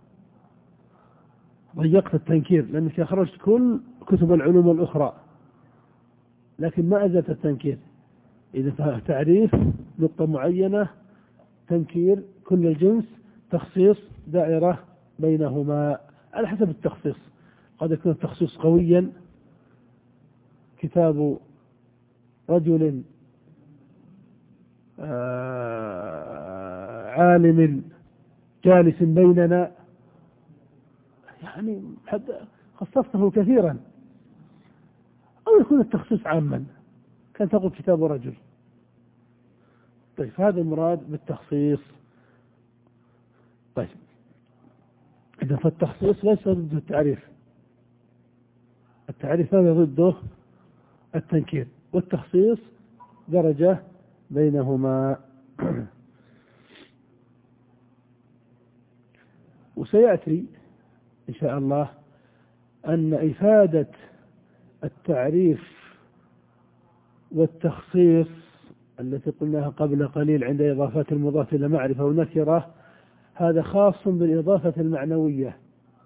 ضيقت التنكير لأنك أخرجت كل كتب العلوم الأخرى لكن ما أزلت التنكير. إذا تعريف نقطة معينة، تنكير كل الجنس، تخصيص دائرة بينهما على حسب التخصيص. قد يكون التخصيص قويا، كتاب رجل آه عالم جالس بيننا، يعني خصصته كثيرا. أو يكون التخصيص عاما، كان تقول كتاب رجل. طيب هذا المراد بالتخصيص. طيب إذا فالتخصيص ليس ضد التعريف، التعريف هذا ضده التنكير، والتخصيص درجة بينهما. وسيأتي إن شاء الله أن إفادة التعريف والتخصيص التي قلناها قبل قليل عند إضافات المضاف إلى معرفة ونكرة، هذا خاص بالإضافة المعنوية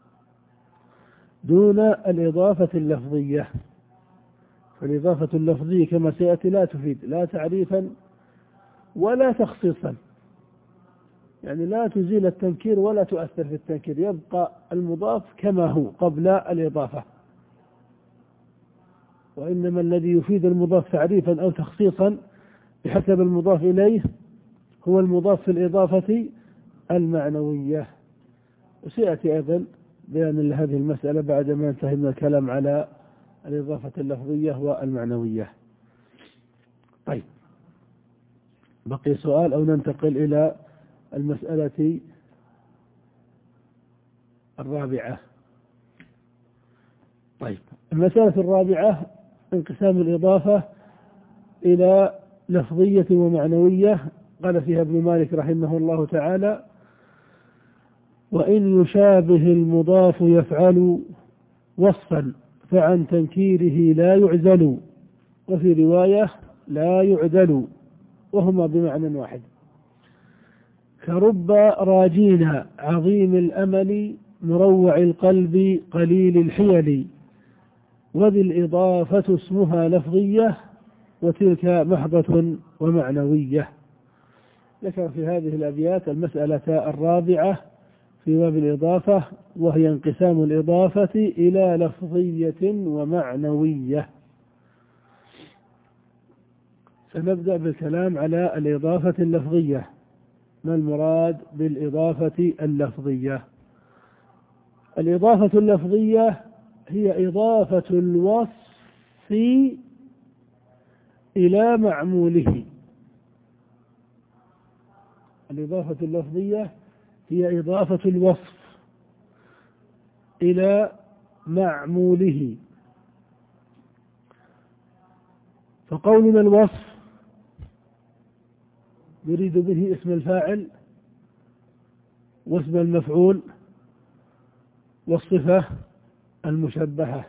دون الإضافة اللفظية. فالإضافة اللفظية كما سيأتي لا تفيد لا تعريفا ولا تخصيصا، يعني لا تزيل التنكير ولا تؤثر في التنكير، يبقى المضاف كما هو قبل الإضافة. وإنما الذي يفيد المضاف تعريفا أو تخصيصا بحسب المضاف إليه هو المضاف في الإضافة المعنوية. وسيأتي أيضا بيان لهذه المسألة بعدما انتهينا الكلام على الإضافة اللفظية والمعنوية. طيب، بقي سؤال أو ننتقل إلى المسألة الرابعة. طيب، المسألة الرابعة انقسام الإضافة إلى لفظية ومعنوية. قال فيها ابن مالك رحمه الله تعالى: وإن يشابه المضاف يفعل وصفا فعن تنكيره لا يعزل، وفي رواية لا يعدل، وهما بمعنى واحد. كرب راجينا عظيم الأمل مروع القلب قليل الحيل، وذي الإضافة اسمها لفظية وتلك محضة ومعنوية. ذكر في هذه الأبيات المسألة الرابعة في باب الإضافة، وهي انقسام الإضافة إلى لفظية ومعنوية. سنبدأ بالكلام على الإضافة اللفظية. ما المراد بالإضافة اللفظية؟ الإضافة اللفظية هي إضافة الوصف إلى معموله. الإضافة اللفظية هي إضافة الوصف إلى معموله. فقولنا الوصف يريد به اسم الفاعل واسم المفعول والصفة المشبهة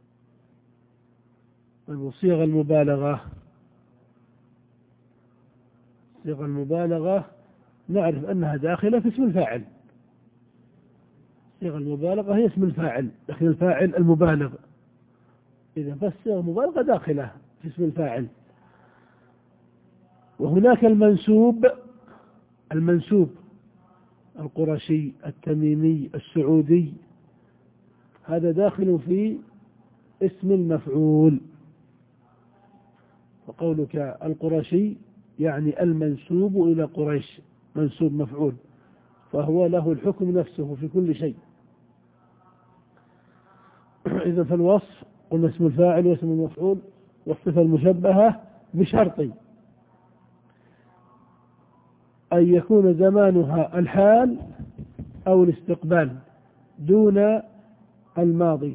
وصيغ المبالغة. صيغ المبالغة نعرف أنها داخلة في اسم الفاعل. صيغ المبالغة هي اسم الفاعل، لكن الفاعل المبالغ، إذا فالصيغ المبالغة داخلة في اسم الفاعل. وهناك المنسوب، المنسوب القرشي التميمي السعودي، هذا داخل في اسم المفعول. وقولك القرشي يعني المنسوب إلى قريش، منسوب مفعول، فهو له الحكم نفسه في كل شيء. إذا فالوصف قلنا اسم الفاعل واسم المفعول والصفة المشبهة، بشرط أن يكون زمانها الحال أو الاستقبال دون الماضي.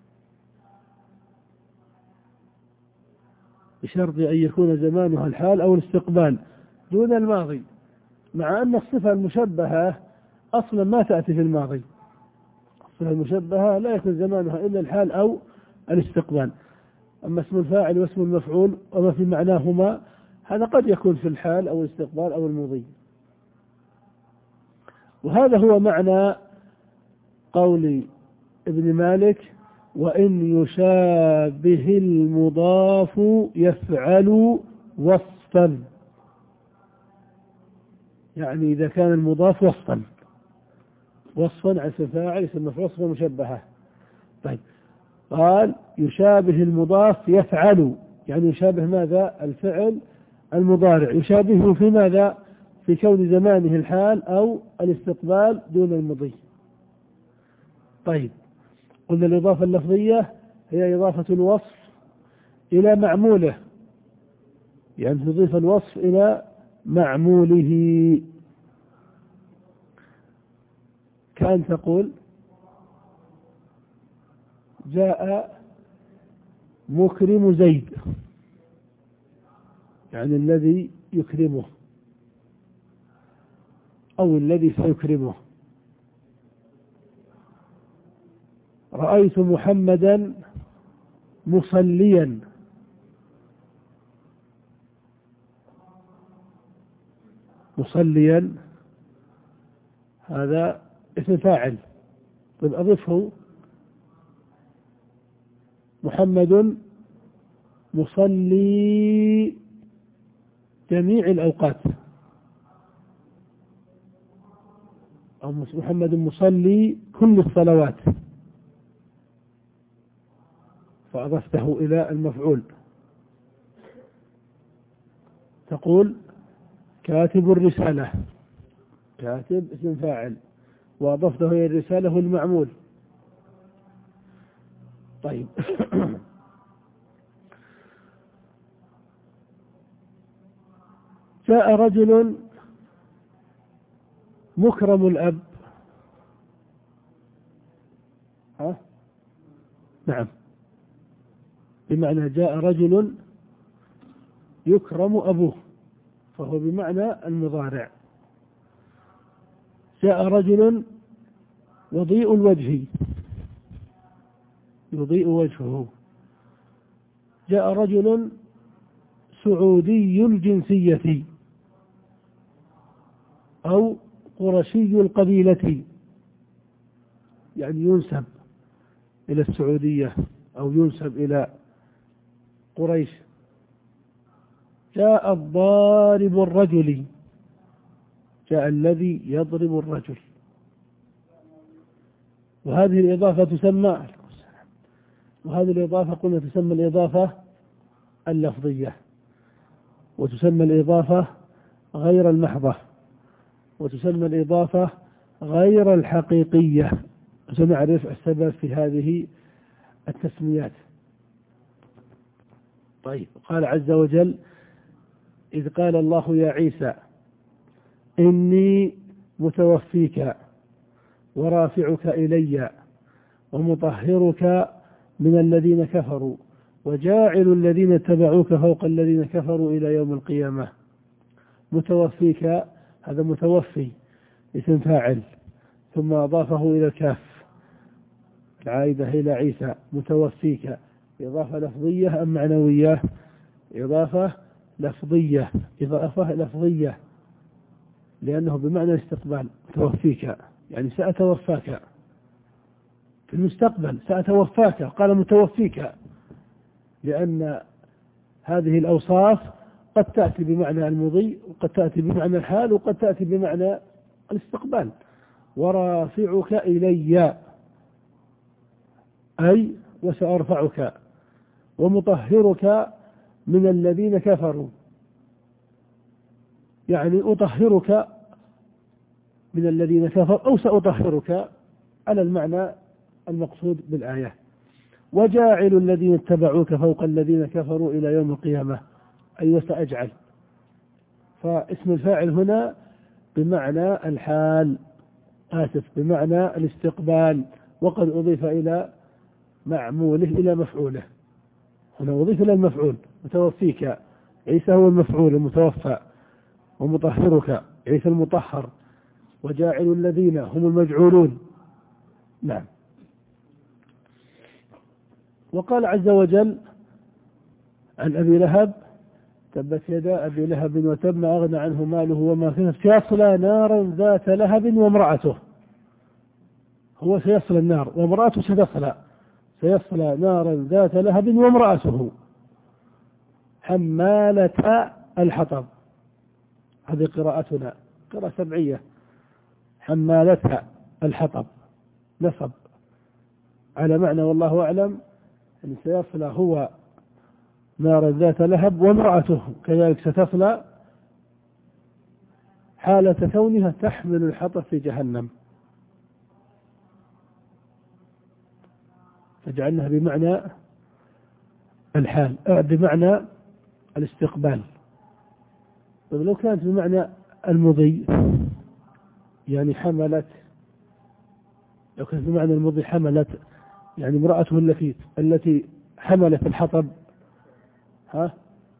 بشرط أن يكون زمانها الحال أو الاستقبال دون الماضي، مع أن الصفة المشبهة أصلا ما تأتي في الماضي. الصفة المشبهة لا يكون زمانها إلا الحال أو الاستقبال. أما اسم الفاعل واسم المفعول وما في معناهما هذا قد يكون في الحال أو الاستقبال أو المضي. وهذا هو معنى قول ابن مالك: وإن يشابه المضاف يفعل وصفا. يعني إذا كان المضاف وصفا، وصفا عن اسم الفاعل اسم المفعول وصفا مشبهة. طيب، قال يشابه المضاف يفعل، يعني يشابه ماذا؟ الفعل المضارع. يشابهه في ماذا؟ في كون زمانه الحال أو الاستقبال دون المضي. طيب، قلنا الإضافة اللفظية هي إضافة الوصف إلى معموله، يعني تضيف الوصف إلى معموله. كأن تقول جاء مكرم زيد، يعني الذي يكرمه أو الذي سيكرمه. رأيت محمدا مصليا، مصليا هذا اسم فاعل. طيب، أضفه محمد مصلي جميع الأوقات، أو محمد مصلي كل الصلوات فأضفته إلى المفعول. تقول كاتب الرسالة، كاتب اسم فاعل، وأضفته إلى الرسالة المعمول. طيب جاء رجل مكرم الأب. ها؟ نعم، بمعنى جاء رجل يكرم أبوه، فهو بمعنى المضارع. جاء رجل وضيء الوجه، يضيء وجهه. جاء رجل سعودي الجنسية أو قرشي القبيلة، يعني ينسب إلى السعودية أو ينسب إلى قريش. جاء الضارب الرجل، جاء الذي يضرب الرجل. وهذه الإضافة تسمى وهذه الإضافة قلنا تسمى الإضافة اللفظية، وتسمى الإضافة غير المحضة، وتسمى الإضافة غير الحقيقية. سنعرف السبب في هذه التسميات. طيب، قال عز وجل: إذ قال الله يا عيسى إني متوفيك ورافعك إلي ومطهرك من الذين كفروا وجاعل الذين اتبعوك فوق الذين كفروا إلى يوم القيامة. متوفيك، هذا متوفي اسم فاعل، ثم أضافه إلى الكاف العائدة إلى عيسى. متوفيك إضافة لفظية أم معنوية؟ إضافة لفظية، إضافة لفظية، لأنه بمعنى الاستقبال. متوفيك يعني سأتوفاك في المستقبل، سأتوفاك. قال متوفيك لأن هذه الأوصاف قد تأتي بمعنى المضي، وقد تأتي بمعنى الحال، وقد تأتي بمعنى الاستقبال. ورافعك إلي أي وسأرفعك، ومطهرك من الذين كفروا يعني أطهرك من الذين كفروا أو سأطهرك على المعنى المقصود بالآية. وجاعل الذين اتبعوك فوق الذين كفروا إلى يوم القيامة أي وسأجعل. فاسم الفاعل هنا بمعنى الحال، آسف بمعنى الاستقبال، وقد أضيف إلى معموله إلى مفعوله. هنا أضيف إلى المفعول. متوفيك عيسى هو المفعول المتوفى، ومطهرك عيسى المطهر، وجاعل الذين هم المجعولون. نعم. وقال عز وجل عن أبي لهب: تبت يدا أبي لهب وتب ما أغنى عنه ماله وما كسب سيصلى نارا ذات لهب وامرأته. هو سيصلى النار وامرأته ستصلى، سيصلى نارا ذات لهب وامرأته حمالة الحطب. هذه قراءتنا قراءة سبعية. حمالة الحطب نصب على معنى والله أعلم أن سيصلى هو نارا ذات لهب، وامرأته كذلك ستصلى حالة كونها تحمل الحطب في جهنم. فجعلناها بمعنى الحال، بمعنى الاستقبال. طيب لو كانت بمعنى المضي يعني حملت، لو كانت بمعنى المضي حملت يعني امرأته التي التي حملت الحطب، ها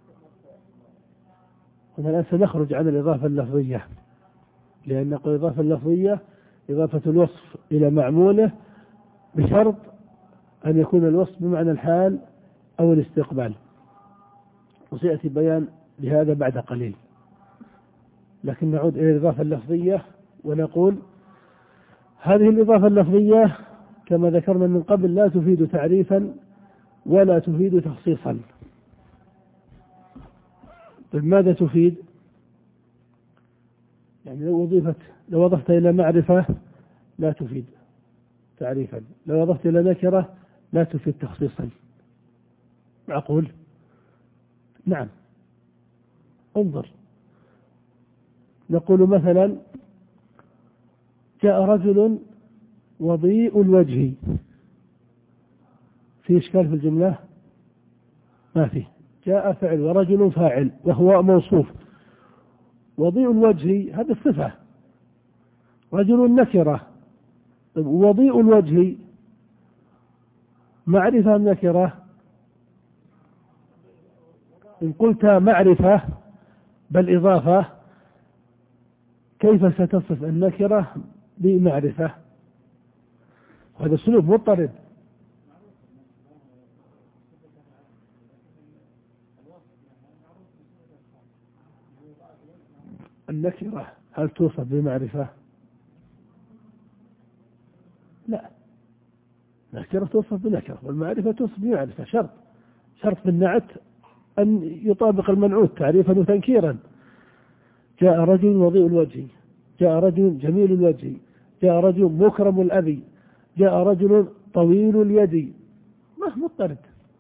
هنا الآن سنخرج عن الإضافة اللفظية، لأن الإضافة اللفظية إضافة الوصف إلى معموله بشرط أن يكون الوصف بمعنى الحال أو الاستقبال، وسيأتي بيان لهذا بعد قليل. لكن نعود إلى الإضافة اللفظية ونقول هذه الإضافة اللفظية كما ذكرنا من قبل لا تفيد تعريفا ولا تفيد تخصيصا. طيب ماذا تفيد؟ يعني لو أضيفت لو أضفت إلى معرفة لا تفيد تعريفا، لو أضفت إلى نكرة لا تفيد تخصيصا. معقول؟ نعم. انظر، نقول مثلا جاء رجل وضيء الوجه، في إشكال في الجملة؟ ما فيه. جاء فعل ورجل فاعل وهو موصوف، وضيء الوجه هذه الصفة، رجل نكرة. وضيء الوجه معرفة نكرة؟ إن قلت معرفة بل إضافة كيف ستصف النكرة بمعرفة؟ هذا السلوك مضطرد. النكرة هل توصف بمعرفة؟ لا، النكرة توصف بنكرة والمعرفة توصف بمعرفة. شرط شرط في النعت أن يطابق المنعوت تعريفا وتنكيرا. جاء رجل وضيء الوجه، جاء رجل جميل الوجه، جاء رجل مكرم الأبي، جاء رجل طويل اليد، ما مضطرد،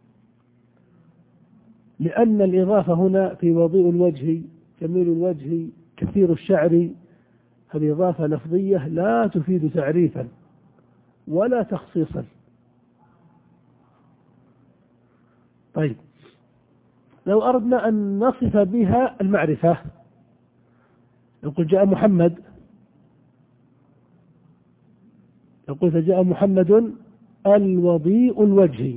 لأن الإضافة هنا في وضيء الوجه جميل الوجه كثير الشعر هذه إضافة لفظية لا تفيد تعريفا ولا تخصيصا. طيب لو أردنا أن نصف بها المعرفة، لو قلت جاء محمد، لو قلت جاء محمد الوضيء الوجه،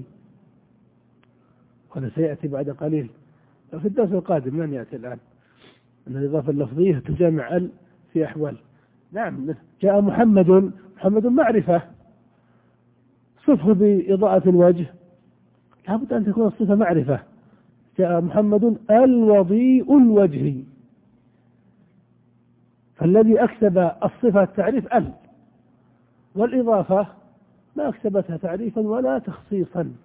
وهذا سيأتي بعد قليل في الدرس القادم، لن يأتي الآن، أن الإضافة اللفظية تجمع ال في أحوال. نعم، جاء محمد، محمد معرفة، صفه بإضاءة الوجه لابد أن تكون الصفة معرفة. جاء محمد الوضيء الوجه، فالذي أكسب الصفة التعريف ال، والإضافة ما أكسبتها تعريفا ولا تخصيصا.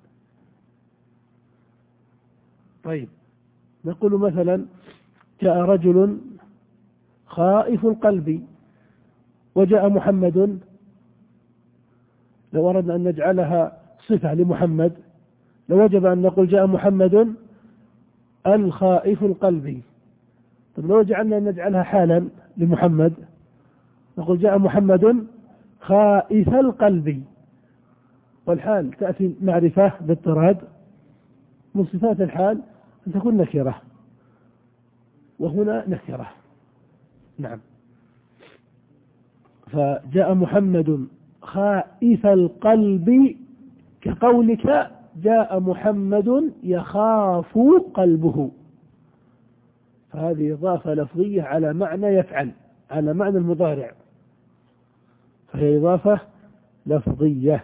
طيب نقول مثلا جاء رجل خائف القلب وجاء محمد، لو أردنا أن نجعلها صفة لمحمد لوجب أن نقول جاء محمد الخائف القلب. طيب لو جعلنا أن نجعلها حالا لمحمد نقول جاء محمد خائف القلب، والحال تأتي معرفة باضطراد، من صفات الحال أن تكون نكرة، وهنا نكرة. نعم، فجاء محمد خائف القلب كقولك جاء محمد يخاف قلبه، فهذه إضافة لفظية على معنى يفعل، على معنى المضارع، فهي إضافة لفظية.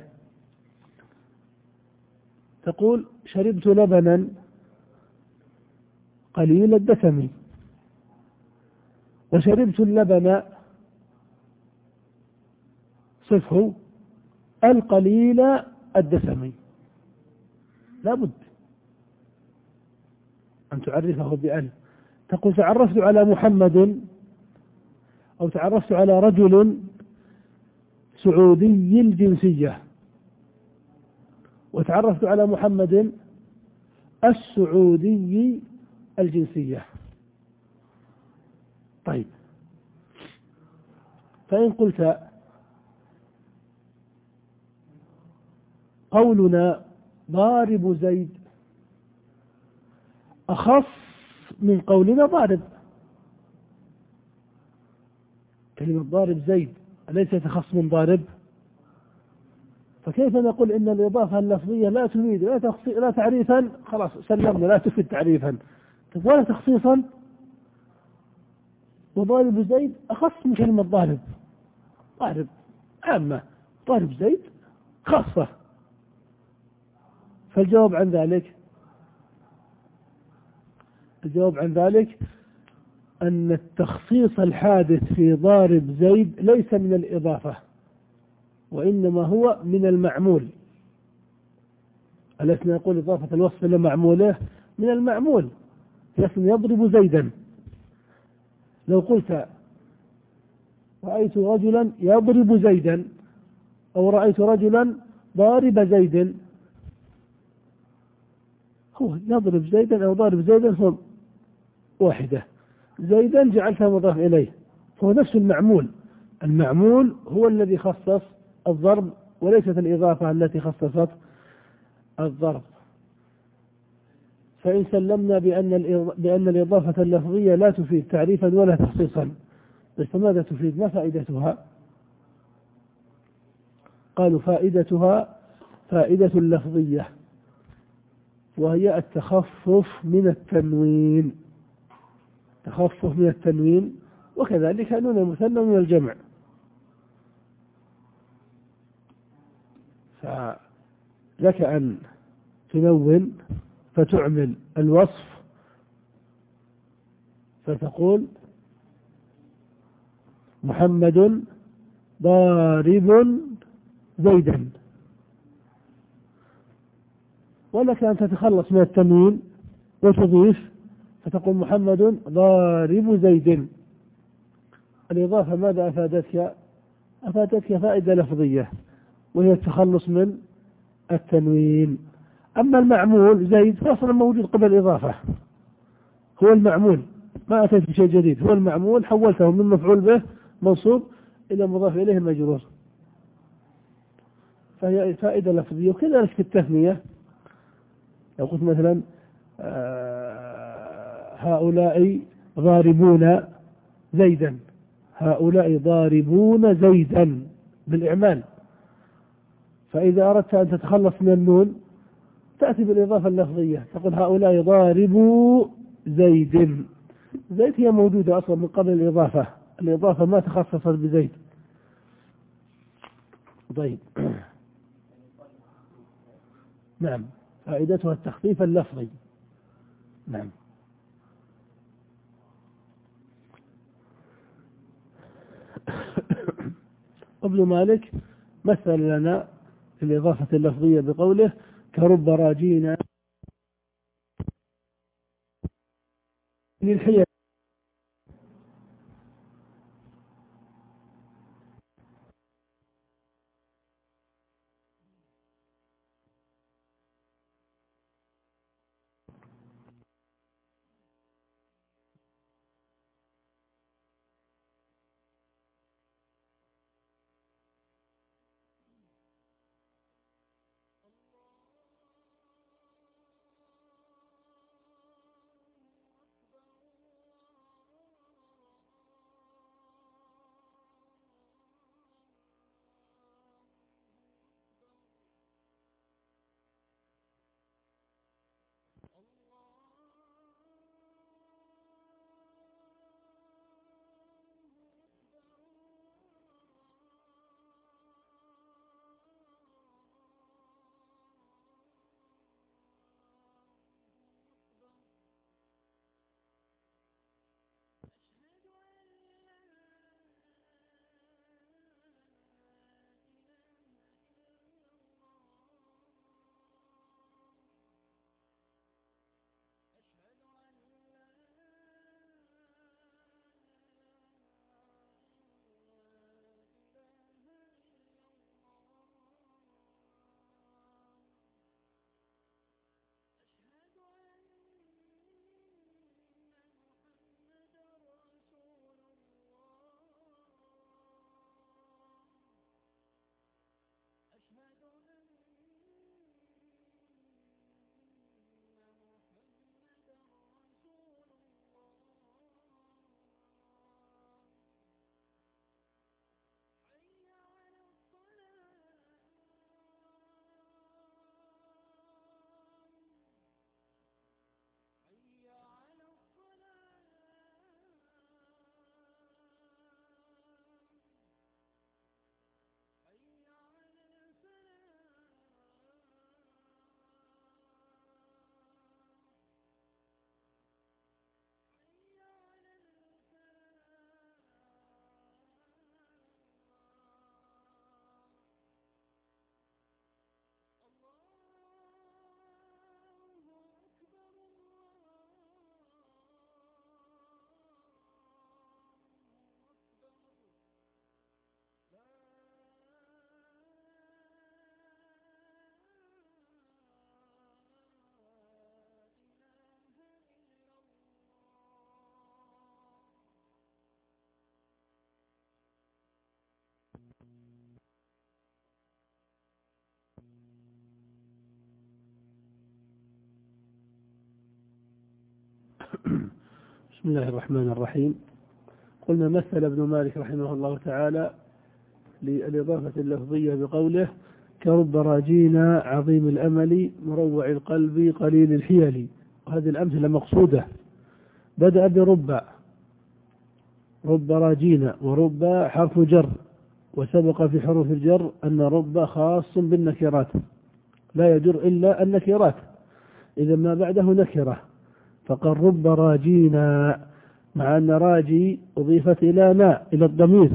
تقول شربت لبنا قليل الدسم، وشربت اللبن صفه القليل الدسم، لابد أن تعرفه بأن تقول تعرفت على محمد، أو تعرفت على رجل سعودي الجنسية، وتعرفت على محمد السعودي الجنسية. طيب فإن قلت قولنا ضارب زيد أخف من قولنا ضارب، كلمة ضارب زيد أليست أخص من ضارب؟ فكيف نقول إن الإضافة اللفظية لا تفيد لا, لا تعريفا، خلاص سلمنا لا تفيد تعريفا ولا تخصيصا، وضارب زيد أخص من كلمة ضارب، ضارب عامة، ضارب زيد خاصة. فالجواب عن ذلك الجواب عن ذلك أن التخصيص الحادث في ضارب زيد ليس من الإضافة، وإنما هو من المعمول. ألسنا نقول إضافة الوصف إلى معموله؟ من المعمول، لسنا يضرب زيدا. لو قلت رأيت رجلا يضرب زيدا، أو رأيت رجلا ضارب زيد، هو يضرب زيدا أو ضارب زيدا هو واحدة، زيدا جعلتها مضاف إليه، فهو نفس المعمول. المعمول هو الذي خصص الضرب وليست الإضافة التي خصصت الضرب. فإن سلمنا بأن بأن الإضافة اللفظية لا تفيد تعريفا ولا تخصيصا، بس فماذا تفيد؟ ما فائدتها؟ قالوا فائدتها فائدة لفظية، وهي التخفف من التنوين، تخفف من التنوين، وكذلك نون المثنى من الجمع. فلك أن تنون فتعمل الوصف فتقول محمد ضارب زيدا، ولك أن تتخلص من التنوين وتضيف فتقول محمد ضارب زيد. الإضافة ماذا أفادتك؟ أفادتك فائدة لفظية، وهي التخلص من التنوين. أما المعمول زيد فأصلا موجود قبل الإضافة، هو المعمول، ما أتيت بشيء جديد، هو المعمول حولته من مفعول به منصوب إلى مضاف إليه مجرور، فهي فائدة لفظية. وكذلك في التثنية، لو قلت مثلا هؤلاء ضاربون زيدا، هؤلاء ضاربون زيدا بالإعمال، فإذا أردت أن تتخلص من النون تأتي بالإضافة اللفظية، تقول هؤلاء ضاربوا زيد. زيد هي موجودة أصلا من قبل الإضافة، الإضافة ما تخصصت بزيد. طيب نعم، فائدتها التخفيف اللفظي. نعم. ابن مالك مثل لنا في الإضافة اللفظية بقوله كرب راجين للحيل. بسم الله الرحمن الرحيم. قلنا مثل ابن مالك رحمه الله تعالى للإضافة اللفظية بقوله كرب راجينا عظيم الأمل مروع القلب قليل الحيل. وهذه الأمثلة مقصودة. بدأ برب، رب راجينا، ورب حرف جر، وسبق في حروف الجر أن رب خاص بالنكرات لا يجر إلا النكرات، إذا ما بعده نكرة، فقال رب راجينا، مع أن راجي أضيفت إلى ناء إلى الضمير،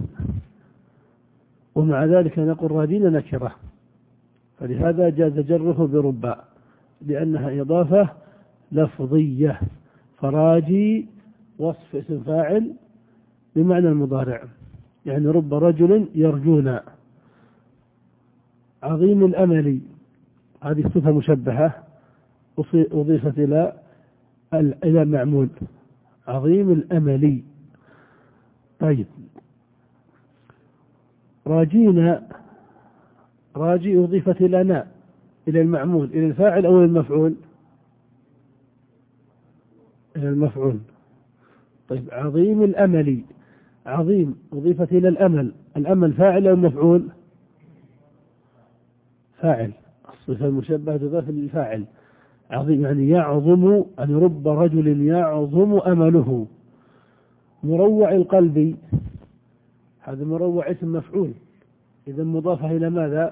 ومع ذلك نقول راجينا نكرة، فلهذا جاز جره برب لأنها إضافة لفظية. فراجي وصف اسم فاعل بمعنى المضارع، يعني رب رجل يرجون. عظيم الأمل هذه صفة مشبهة أضيفت إلى إلى المعمول، عظيم الأمل. طيب، راجينا، راجي أضيفت إلى ناء إلى المعمول، إلى الفاعل أو المفعول؟ إلى المفعول. طيب، عظيم الأمل، عظيم أضيفت إلى الأمل، الأمل فاعل أو مفعول؟ فاعل. الصفة المشبهة تضاف للفاعل. عظيم يعني يعظم، أن رب رجل يعظم أمله. مروع القلب، هذا مروع اسم مفعول، إذا مضافة إلى ماذا؟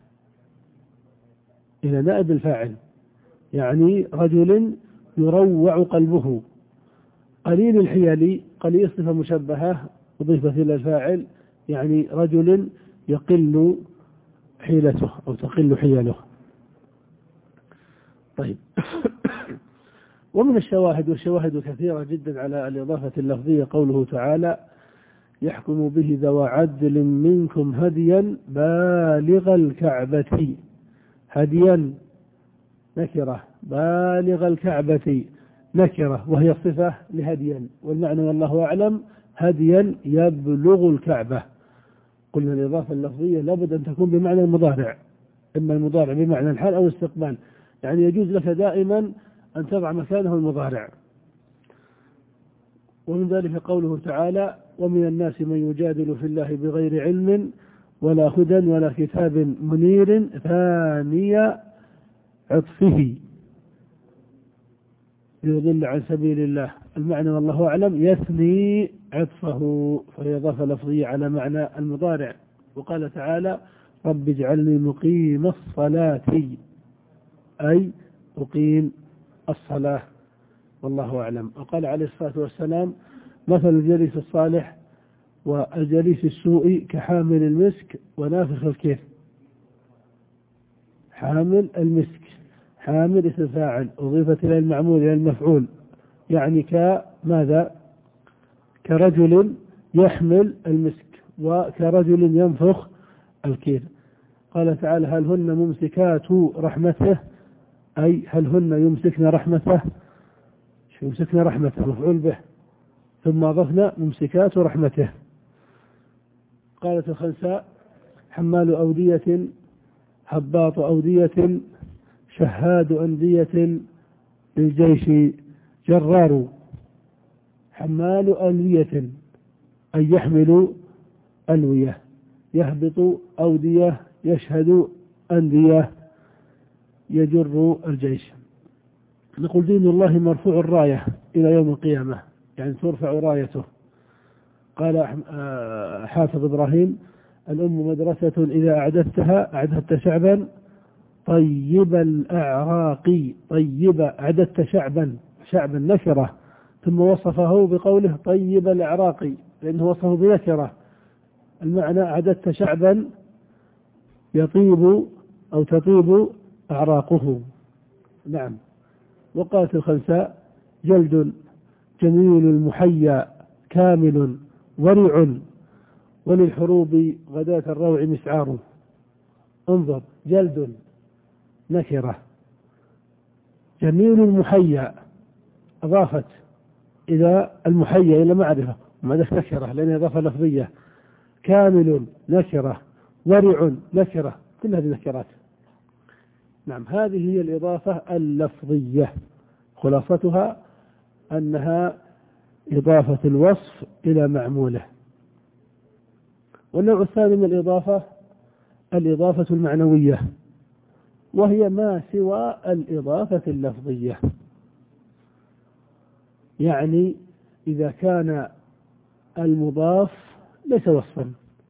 إلى نائب الفاعل، يعني رجل يروع قلبه. قليل الحيل، قليل صفة مشبهة أضيفت إلى الفاعل، يعني رجل يقل حيلته أو تقل حيله. طيب ومن الشواهد، والشواهد كثيرة جدا على الإضافة اللفظية، قوله تعالى يحكم به ذوى عدل منكم هديا بالغ الكعبة. هديا نكرة، بالغ الكعبة نكرة، وهي صفة لهديا، والمعنى والله أعلم هديا يبلغ الكعبة. قلنا الإضافة اللفظية لابد أن تكون بمعنى المضارع، إما المضارع بمعنى الحال أو الاستقبال، يعني يجوز لك دائما أن تضع مكانه المضارع. ومن ذلك قوله تعالى ومن الناس من يجادل في الله بغير علم ولا هدى ولا كتاب منير ثاني عطفه يضل عن سبيل الله. المعنى والله أعلم يثني عطفه، فهي إضافة لفظية على معنى المضارع. وقال تعالى رب اجعلني مقيم الصلاة، أي أقيم الصلاة، والله أعلم. وقال عليه الصلاة والسلام مثل الجليس الصالح والجليس السوء كحامل المسك ونافخ الكير. حامل المسك، حامل اسم فاعل أضيفت إلى المعمول إلى المفعول، يعني كماذا؟ كرجل يحمل المسك وكرجل ينفخ الكير. قال تعالى هل هن ممسكات رحمته، أي هل هن يمسكن رحمته، يمسكن رحمته مفعول به، ثم أضفنا ممسكات رحمته. قالت الخنساء حمال أودية هباط أودية شهاد أندية للجيش جرار. حمال ألوية أي يحمل ألوية، يهبط أودية يشهد أندية يجر الجيش. نقول دين الله مرفوع الراية إلى يوم القيامة، يعني ترفع رايته. قال حافظ إبراهيم الأم مدرسة إذا أعددتها أعددت شعبا طيب الأعراق. طيب أعددت شعبا، شعبا نكرة، ثم وصفه بقوله طيب الأعراق لأنه وصفه بنكرة، المعنى أعددت شعبا يطيب أو تطيب أعراقه. نعم. وقالت الخنساء جلد جميل المحيا كامل ورع وللحروب غداة الروع مسعار. انظر، جلد نكرة، جميل المحيا أضافت إلى المحيا إلى معرفة، وماذا نكرة لأنها إضافة لفظية. كامل نكرة، ورع نكرة، كل هذه نكرات. نعم، هذه هي الإضافة اللفظية، خلاصتها أنها إضافة الوصف إلى معموله. والنوع الثاني من الإضافة الإضافة المعنوية، وهي ما سوى الإضافة اللفظية. يعني إذا كان المضاف ليس وصفا،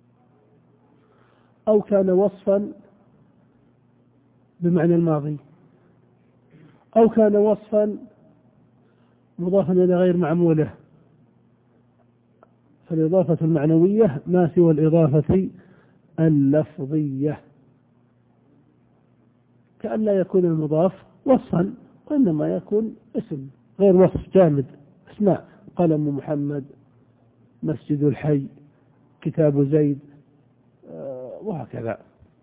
أو كان وصفا بمعنى الماضي، أو كان وصفا مضافا إلى غير معموله، فالإضافة المعنوية ما سوى الإضافة اللفظية، كأن لا يكون المضاف وصفا، وإنما يكون اسم غير وصف جامد، اسماء قلم محمد، مسجد الحي، كتاب زيد، وهكذا.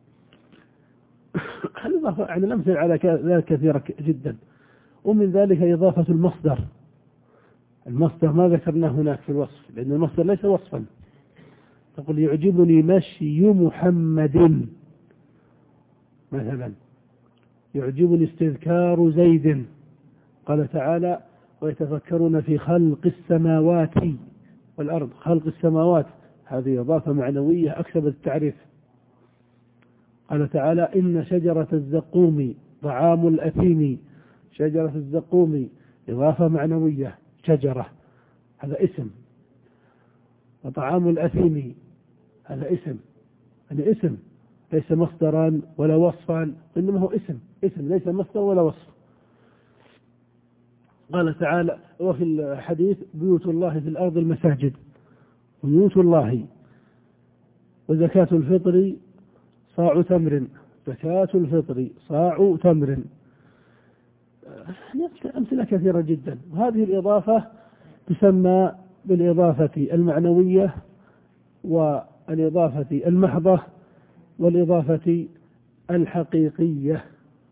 الإضافة يعني الأمثلة على ذلك كثيرة جدا. ومن ذلك إضافة المصدر. المصدر ما ذكرناه هناك في الوصف، لأن المصدر ليس وصفا. تقول يعجبني مشي محمد مثلا، يعجبني استذكار زيد. قال تعالى ويتفكرون في خلق السماوات والأرض. خلق السماوات هذه إضافة معنوية أكسبت التعريف. قال تعالى إن شجرة الزقوم طعام الأثيم. شجرة الزقوم إضافة معنوية، شجرة هذا اسم، وطعام الأثيم هذا اسم، هذا اسم ليس مصدرا ولا وصفا، إنما هو اسم، اسم ليس مصدر ولا وصف. قال تعالى وفي الحديث بيوت الله في الأرض المساجد. بيوت الله. وزكاة الفطر صاع تمر. زكاة الفطر صاع تمر. أمثلة كثيرة جدا. وهذه الإضافة تسمى بالإضافة المعنوية، والإضافة المحضة، والإضافة الحقيقية.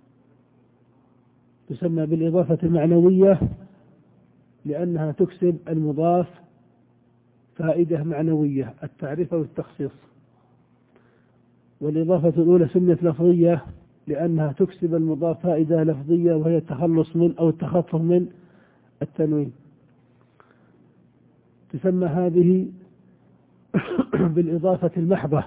تسمى بالإضافة المعنوية لأنها تكسب المضاف فائدة معنوية، التعريف أو التخصيص. والإضافة الأولى سميت لفظية لأنها تكسب المضاف فائدة لفظية، وهي التخلص من أو التخفف من التنوين. تسمى هذه بالإضافة المحضة.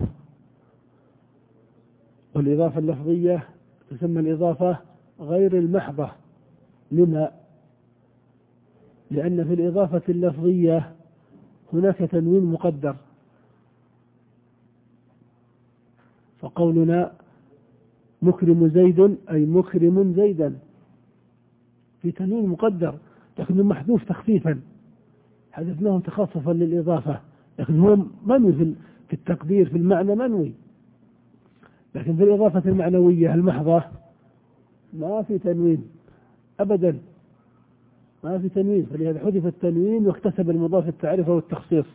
والإضافة اللفظية تسمى الإضافة غير المحضة. لما؟ لأن في الإضافة اللفظية هناك تنوين مقدر، فقولنا مكرم زيد أي مكرم زيدا في تنوين مقدر، لكنه محذوف تخفيفا، حذفناه تخففا للإضافة، لكن هو منوي في التقدير في المعنى منوي. لكن في الإضافة المعنوية المحضة ما في تنوين أبدا، ما في تنوين، فلهذا حذف التنوين واكتسب المضاف التعريف والتخصيص.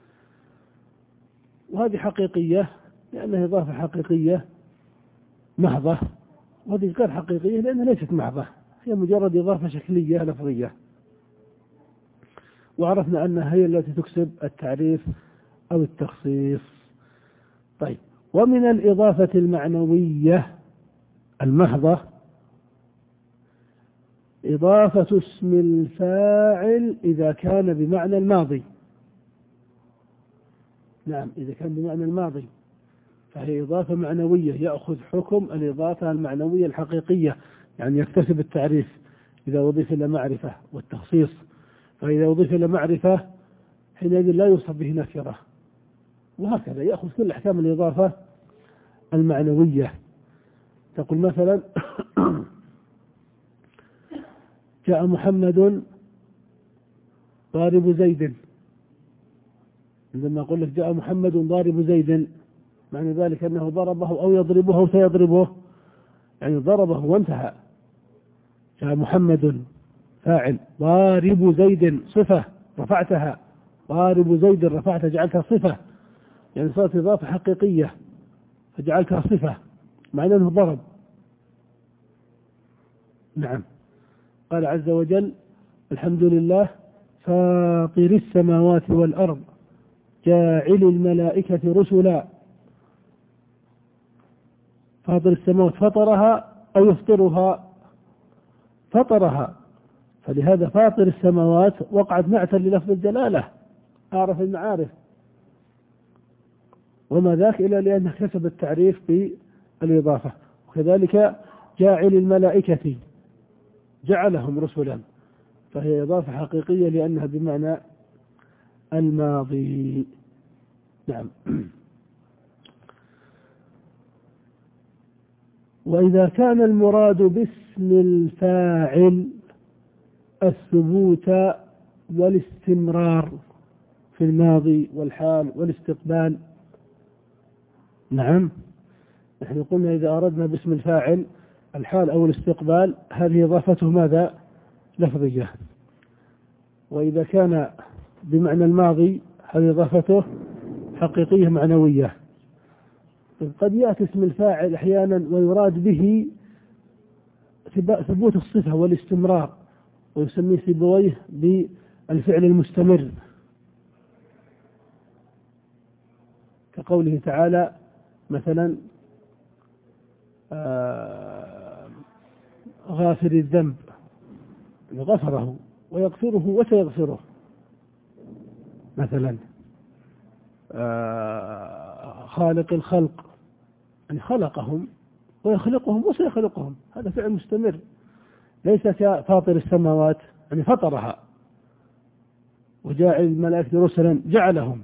وهذه حقيقية لأنها إضافة حقيقية محضة، وهذه غير حقيقية لأنها ليست محضة، هي مجرد إضافة شكلية لفظية. وعرفنا أنها هي التي تكسب التعريف أو التخصيص. طيب، ومن الإضافة المعنوية المحضة إضافة اسم الفاعل إذا كان بمعنى الماضي. نعم، إذا كان بمعنى الماضي فهي إضافة معنوية، يأخذ حكم الإضافة المعنوية الحقيقية، يعني يكتسب التعريف إذا أضيف إلى معرفة والتخصيص. فإذا أضيف إلى معرفة حينئذ لا يوصف به نكرة، وهكذا يأخذ كل أحكام الإضافة المعنوية. تقول مثلا جاء محمد ضارب زيد. عندما أقول لك جاء محمد ضارب زيد، معنى ذلك أنه ضربه أو يضربه أو سيضربه، يعني ضربه وانتهى. جاء محمد فاعل، ضارب زيد صفة رفعتها، ضارب زيد رفعتها جعلتها صفة، يعني صارت إضافة حقيقية فجعلتها صفة معنى أنه ضرب. نعم. قال عز وجل الحمد لله فاطر السماوات والأرض جاعل الملائكة رسلا. فاطر السماوات فطرها أو يفطرها؟ فطرها، فلهذا فاطر السماوات وقعت نعتا للفظ الجلالة، أعرف المعارف، وما ذاك إلا لأنه كسب التعريف بالإضافة. وكذلك جاعل الملائكة جعلهم رسلا، فهي إضافة حقيقية لأنها بمعنى الماضي. نعم. وإذا كان المراد باسم الفاعل الثبوت والاستمرار في الماضي والحال والاستقبال، نعم، نحن قلنا إذا أردنا باسم الفاعل الحال أو الاستقبال هذه إضافته ماذا؟ لفظية. وإذا كان بمعنى الماضي هذه إضافته حقيقية معنوية. قد يأتي اسم الفاعل أحيانا ويراد به ثبوت الصفة والاستمرار، ويسميه سيبويه بالفعل المستمر، كقوله تعالى مثلا آه غافر الذنب، غفره ويغفره وسيغفره، مثلا آه خالق الخلق، يعني خلقهم ويخلقهم وسيخلقهم، هذا فعل مستمر، ليس كفاطر السماوات يعني فطرها، وجاعل الملائكة رسلا جعلهم.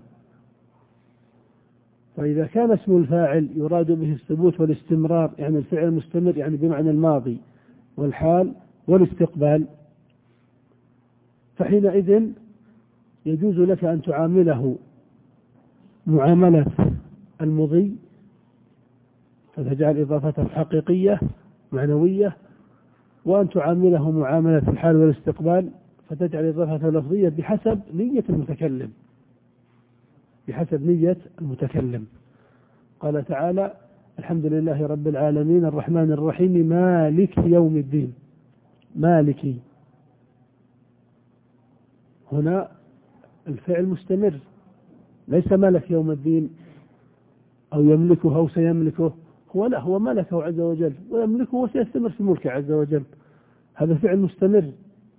فإذا كان اسم الفاعل يراد به الثبوت والاستمرار، يعني الفعل المستمر يعني بمعنى الماضي والحال والاستقبال، فحينئذ يجوز لك أن تعامله معاملة المضي فتجعل إضافته حقيقية معنوية، وأن تعامله معاملة الحال والاستقبال فتجعل إضافته لفظية بحسب نية المتكلم، بحسب نية المتكلم. قال تعالى الحمد لله رب العالمين الرحمن الرحيم مالك يوم الدين، مالكي، هنا الفعل مستمر، ليس ملك يوم الدين أو يملكه أو سيملكه، هو لا، هو ملكه عز وجل ويملكه وسيستمر في ملكه عز وجل، هذا فعل مستمر.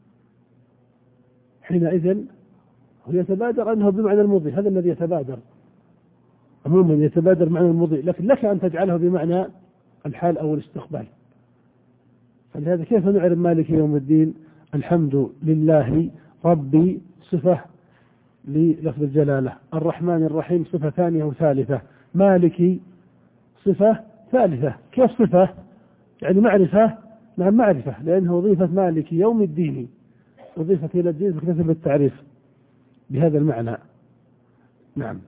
حينئذ هو يتبادر أنه بمعنى المضي، هذا الذي يتبادر عموما، يتبادر معنى المضي، لكن لك أن تجعله بمعنى الحال أو الاستقبال. فلهذا كيف نعرف مالك يوم الدين؟ الحمد لله ربي صفة للفظ الجلالة، الرحمن الرحيم صفة ثانية وثالثة، مالكي صفة ثالثة. كيف صفة؟ يعني معرفة، نعم معرفة، لأنه أضيفت مالك يوم الدين، أضيفت إلى الدين فاكتسب التعريف بهذا المعنى. نعم.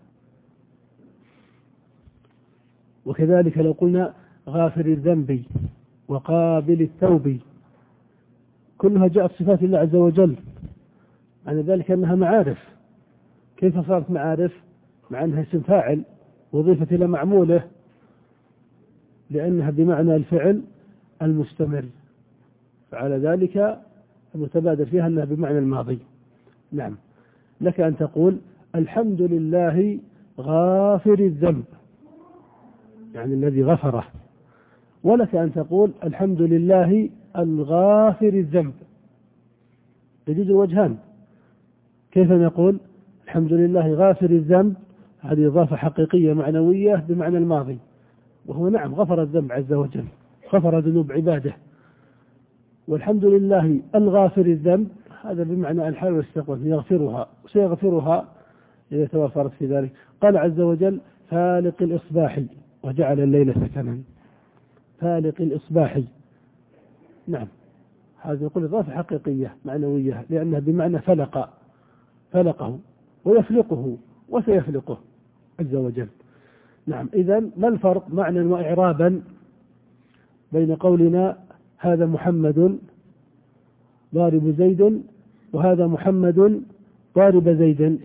وكذلك لو قلنا غافر الذنب وقابل التوب، كلها جاءت صفات الله عز وجل، معنى ذلك أنها معارف. كيف صارت معارف؟ مع أنها اسم فاعل وضيفت إلى معموله، لأنها بمعنى الفعل المستمر، فعلى ذلك المتبادر فيها أنها بمعنى الماضي. نعم. لك أن تقول الحمد لله غافر الذنب، يعني الذي غفره، ولك أن تقول الحمد لله الغافر الذنب، يجوز الوجهان. كيف نقول الحمد لله غافر الذنب؟ هذه إضافة حقيقية معنوية بمعنى الماضي، وهو نعم غفر الذنب عز وجل، غفر ذنوب عباده. والحمد لله الغافر الذنب هذا بمعنى الحال والاستقبال، يغفرها وسيغفرها إذا توافرت في ذلك. قال عز وجل فالق الإصباح وجعل الليل سكنا، فالق الإصباح، نعم، هذا يقول إضافة حقيقية معنوية لأنها بمعنى فلق، فلقه ويفلقه وسيفلقه عز وجل. نعم. إذن ما الفرق معنى وإعرابا بين قولنا هذا محمد ضارب زيد وهذا محمد ضارب زيد؟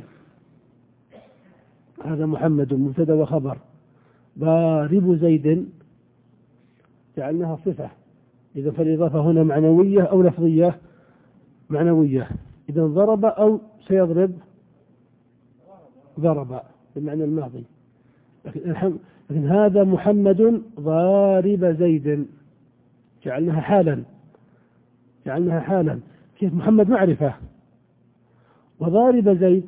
هذا محمد مبتدا وخبر، ضارب زيد جعلناها صفة، إذا فالإضافة هنا معنوية أو لفظية؟ معنوية. إذا ضرب أو سيضرب؟ ضرب بمعنى الماضي. لكن, لكن هذا محمد ضارب زيد جعلناها حالا، جعلناها حالا، كيف محمد معرفة، وضارب زيد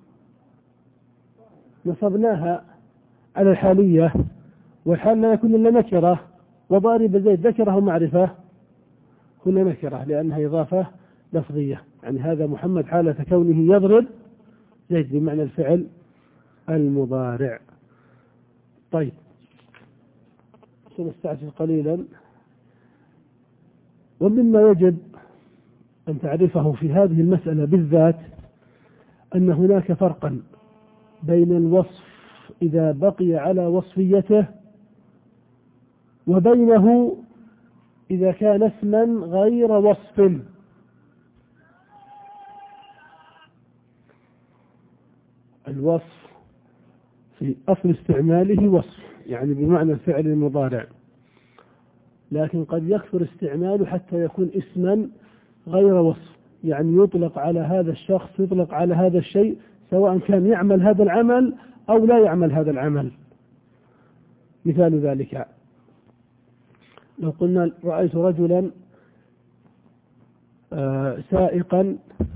نصبناها على الحالية، والحال لا يكون إلا نكرة، وضارب زيد ذكره معرفة، هنا نكرة لأنها إضافة لفظية. يعني هذا محمد حالة كونه يضرب زيد بمعنى الفعل المضارع. طيب سنستعجل قليلا. ومما يجب أن تعرفه في هذه المسألة بالذات أن هناك فرقا بين الوصف إذا بقي على وصفيته وبينه إذا كان اسما غير وصف. الوصف في أصل استعماله وصف، يعني بمعنى الفعل المضارع، لكن قد يكثر استعماله حتى يكون اسما غير وصف، يعني يطلق على هذا الشخص، يطلق على هذا الشيء، سواء كان يعمل هذا العمل أو لا يعمل هذا العمل. مثال ذلك لو قلنا رأيت رجلا سائقا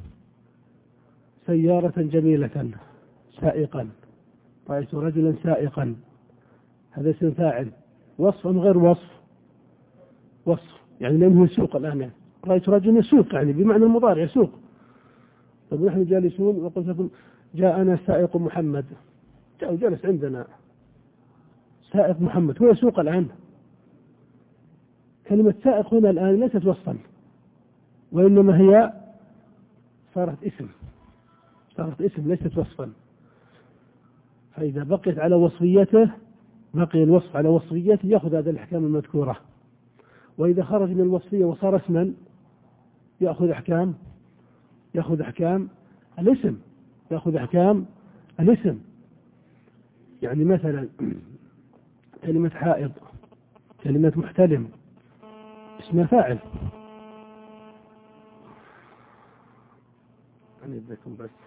سيارة جميلة، سائقا، رأيت رجلا سائقا، هذا اسم فاعل، وصف أم غير وصف؟ وصف، يعني لأنه يسوق الآن. رأيت رجلا يسوق يعني بمعنى المضارع يسوق. طيب نحن جالسون وقلت لكم جاءنا سائق محمد، جاء وجلس عندنا سائق محمد، هو يسوق الآن. كلمة سائق هنا الآن ليست وصفا، وإنما هي صارت اسم، صارت اسم ليست وصفا. فإذا بقيت على وصفيته، بقي الوصف على وصفيته، يأخذ هذه الأحكام المذكورة. وإذا خرج من الوصفية وصار اسما يأخذ أحكام يأخذ أحكام الاسم يأخذ أحكام الاسم. يعني مثلا كلمة حائض، كلمة محتلم، اسمها فاعل. أنا أديكم بس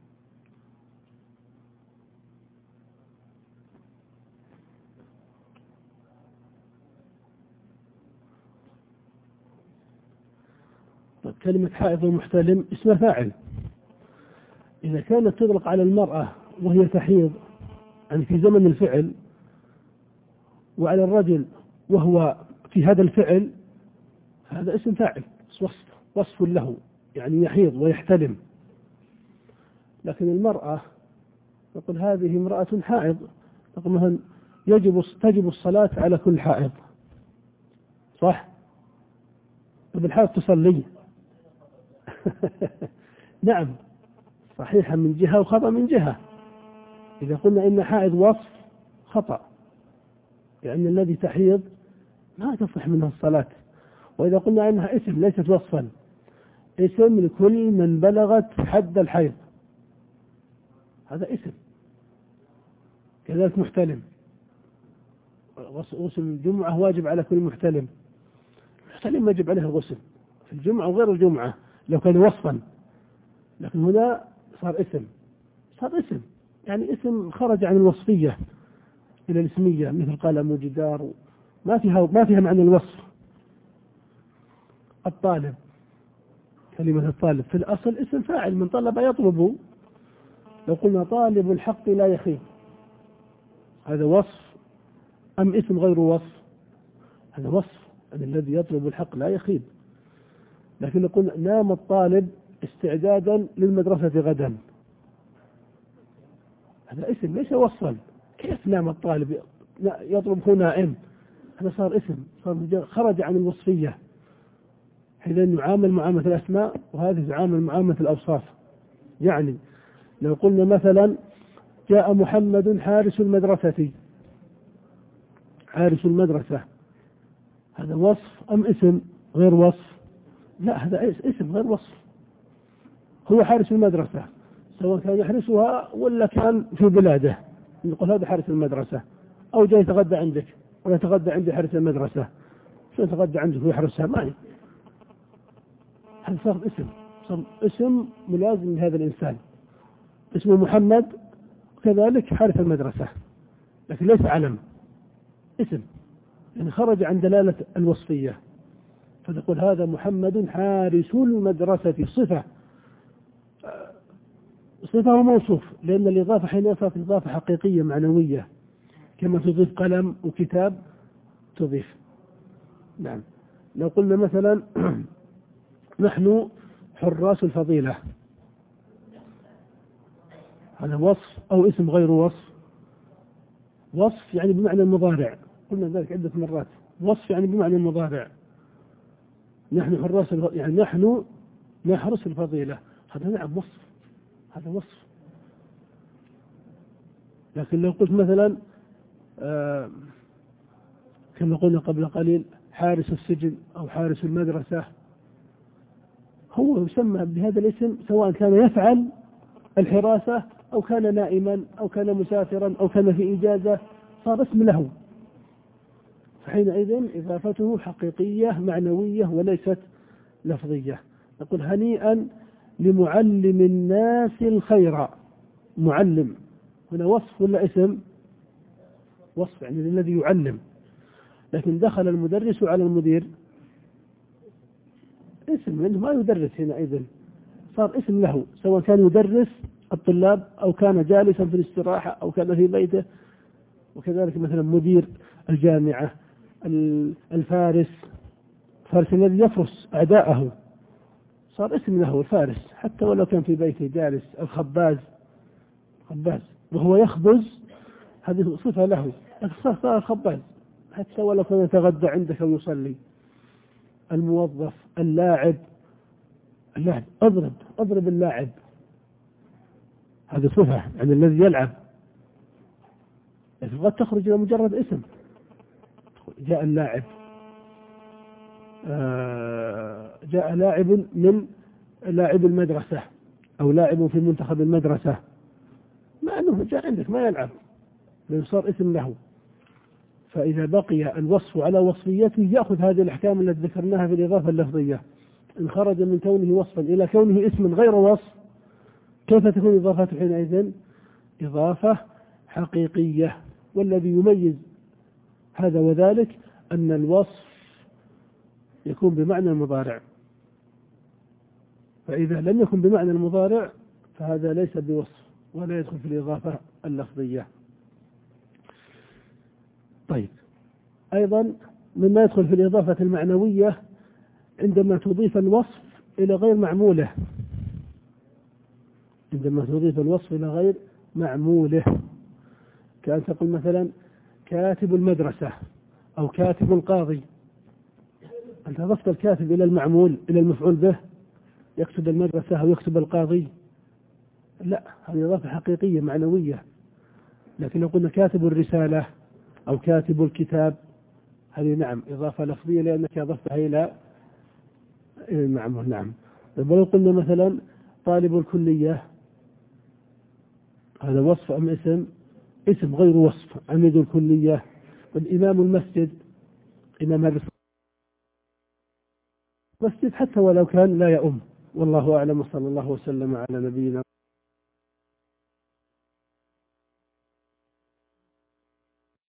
طيب كلمة حائض ومحتلم اسمها فاعل. إذا كانت تطلق على المرأة وهي تحيض يعني في زمن الفعل، وعلى الرجل وهو في هذا الفعل، هذا اسم فاعل، وصف وصف له، يعني يحيض ويحتلم. لكن المرأة نقول هذه امرأة حائض، نقول مثلا يجب تجب الصلاة على كل حائض، صح؟ طب الحائض تصلي؟ نعم صحيحة من جهة وخطأ من جهة. إذا قلنا إن حائض وصف خطأ، لأن الذي تحيض ما تصح منها الصلاة. وإذا قلنا إنها اسم ليست وصفا، اسم لكل من بلغت حد الحيض، هذا اسم. كذلك محتلم، غسل الجمعة واجب على كل محتلم، المحتلم يجب عليه الغسل في الجمعة وغير الجمعة لو كان وصفا. لكن هنا صار اسم، صار اسم يعني اسم خرج عن الوصفية إلى الاسمية، مثل قلم وجدار، ما فيها ما فيها معنى الوصف. الطالب، كلمة الطالب في الأصل اسم فاعل من طلب يطلب. لو قلنا طالب الحق لا يخيب، هذا وصف أم اسم غير وصف؟ هذا وصف، أن الذي يطلب الحق لا يخيب. لكن نقول نام الطالب استعدادا للمدرسة غدا، هذا اسم ليس وصفا. كيف نام الطالب يطلب هو نائم؟ هذا صار اسم، صار خرج عن الوصفية. حين يعامل معاملة الأسماء، وهذه تعامل معاملة الأوصاف. يعني لو قلنا مثلا جاء محمد حارس المدرسة، حارس المدرسة، هذا وصف أم اسم غير وصف؟ لا، هذا اسم غير وصف. هو حارس المدرسة، سواء كان يحرسها ولا كان في بلاده، نقول هذا حارس المدرسة. أو جاي يتغدى عندك ولا يتغدى عند حارس المدرسة، شو يتغدى عندك ويحرسها؟ ما هي. هذا صار اسم، صار اسم ملازم لهذا الإنسان، اسمه محمد، وكذلك حارس المدرسة، لكن ليس علم، اسم، يعني خرج عن دلالة الوصفية. فتقول هذا محمد حارس المدرسة، صفة صفة وموصوف، لأن الإضافة حين صارت إضافة حقيقية معنوية، كما تضيف قلم وكتاب تضيف. نعم. لو قلنا مثلا نحن حراس الفضيلة، هذا وصف أو اسم غير وصف؟ وصف يعني بمعنى المضارع، قلنا ذلك عدة مرات. وصف يعني بمعنى المضارع. نحن حراس الفضيلة يعني نحن نحرس الفضيلة، هذا نعم وصف، هذا وصف. لكن لو قلت مثلا آه كما قلنا قبل قليل حارس السجن أو حارس المدرسة، هو يسمى بهذا الاسم سواء كان يفعل الحراسة أو كان نائما أو كان مسافرا أو كان في إجازة، صار اسم له، فحينئذ إضافته حقيقية معنوية وليست لفظية. نقول هنيئا لمعلم الناس الخير. معلم هنا وصف ولا اسم؟ وصف يعني الذي يعلم. لكن دخل المدرس على المدير، اسم لأنه ما يدرس حينئذ، صار اسم له سواء كان يدرس الطلاب أو كان جالسا في الاستراحة أو كان في بيته. وكذلك مثلا مدير الجامعة، الفارس، فارس الذي يفرس أعداءه، صار اسم له الفارس حتى ولو كان في بيته جالس. الخباز، خباز وهو يخبز، هذه صفة له، لكن صار خباز حتى ولو كان يتغدى عندك أو يصلي. الموظف، اللاعب، اللاعب اضرب اضرب اللاعب، هذه صفة يعني الذي يلعب، لكن قد تخرج إلى مجرد اسم. جاء اللاعب، آه جاء لاعب من لاعب المدرسة أو لاعب في منتخب المدرسة، مع أنه جاء عندك ما يلعب، لأنه صار اسم له. فإذا بقي الوصف على وصفيته يأخذ هذه الأحكام التي ذكرناها في الإضافة اللفظية. إن خرج من كونه وصفا إلى كونه اسم غير وصف، كيف تكون إضافته حينئذ؟ إضافة حقيقية. والذي يميز هذا وذلك أن الوصف يكون بمعنى المضارع، فإذا لم يكن بمعنى المضارع فهذا ليس بوصف ولا يدخل في الإضافة اللفظية. طيب، أيضا مما يدخل في الإضافة المعنوية عندما تضيف الوصف إلى غير معموله، عندما تضيف الوصف إلى غير معموله، كأن تقول مثلا كاتب المدرسة أو كاتب القاضي، أنت أضفت الكاتب إلى المعمول إلى المفعول به، يكتب المدرسة أو يكتب القاضي، لا، هذه إضافة حقيقية معنوية. لكن لو قلنا كاتب الرسالة أو كاتب الكتاب، هذه نعم إضافة لفظية لأنك أضفتها إلى المعمول. نعم. ولو قلنا مثلا طالب الكلية، هذا وصف أم اسم؟ اسم غير وصف. عميد الكلية، والإمام المسجد، إمام المسجد حتى ولو كان لا يؤم. والله أعلم، وصلى الله وسلم على نبينا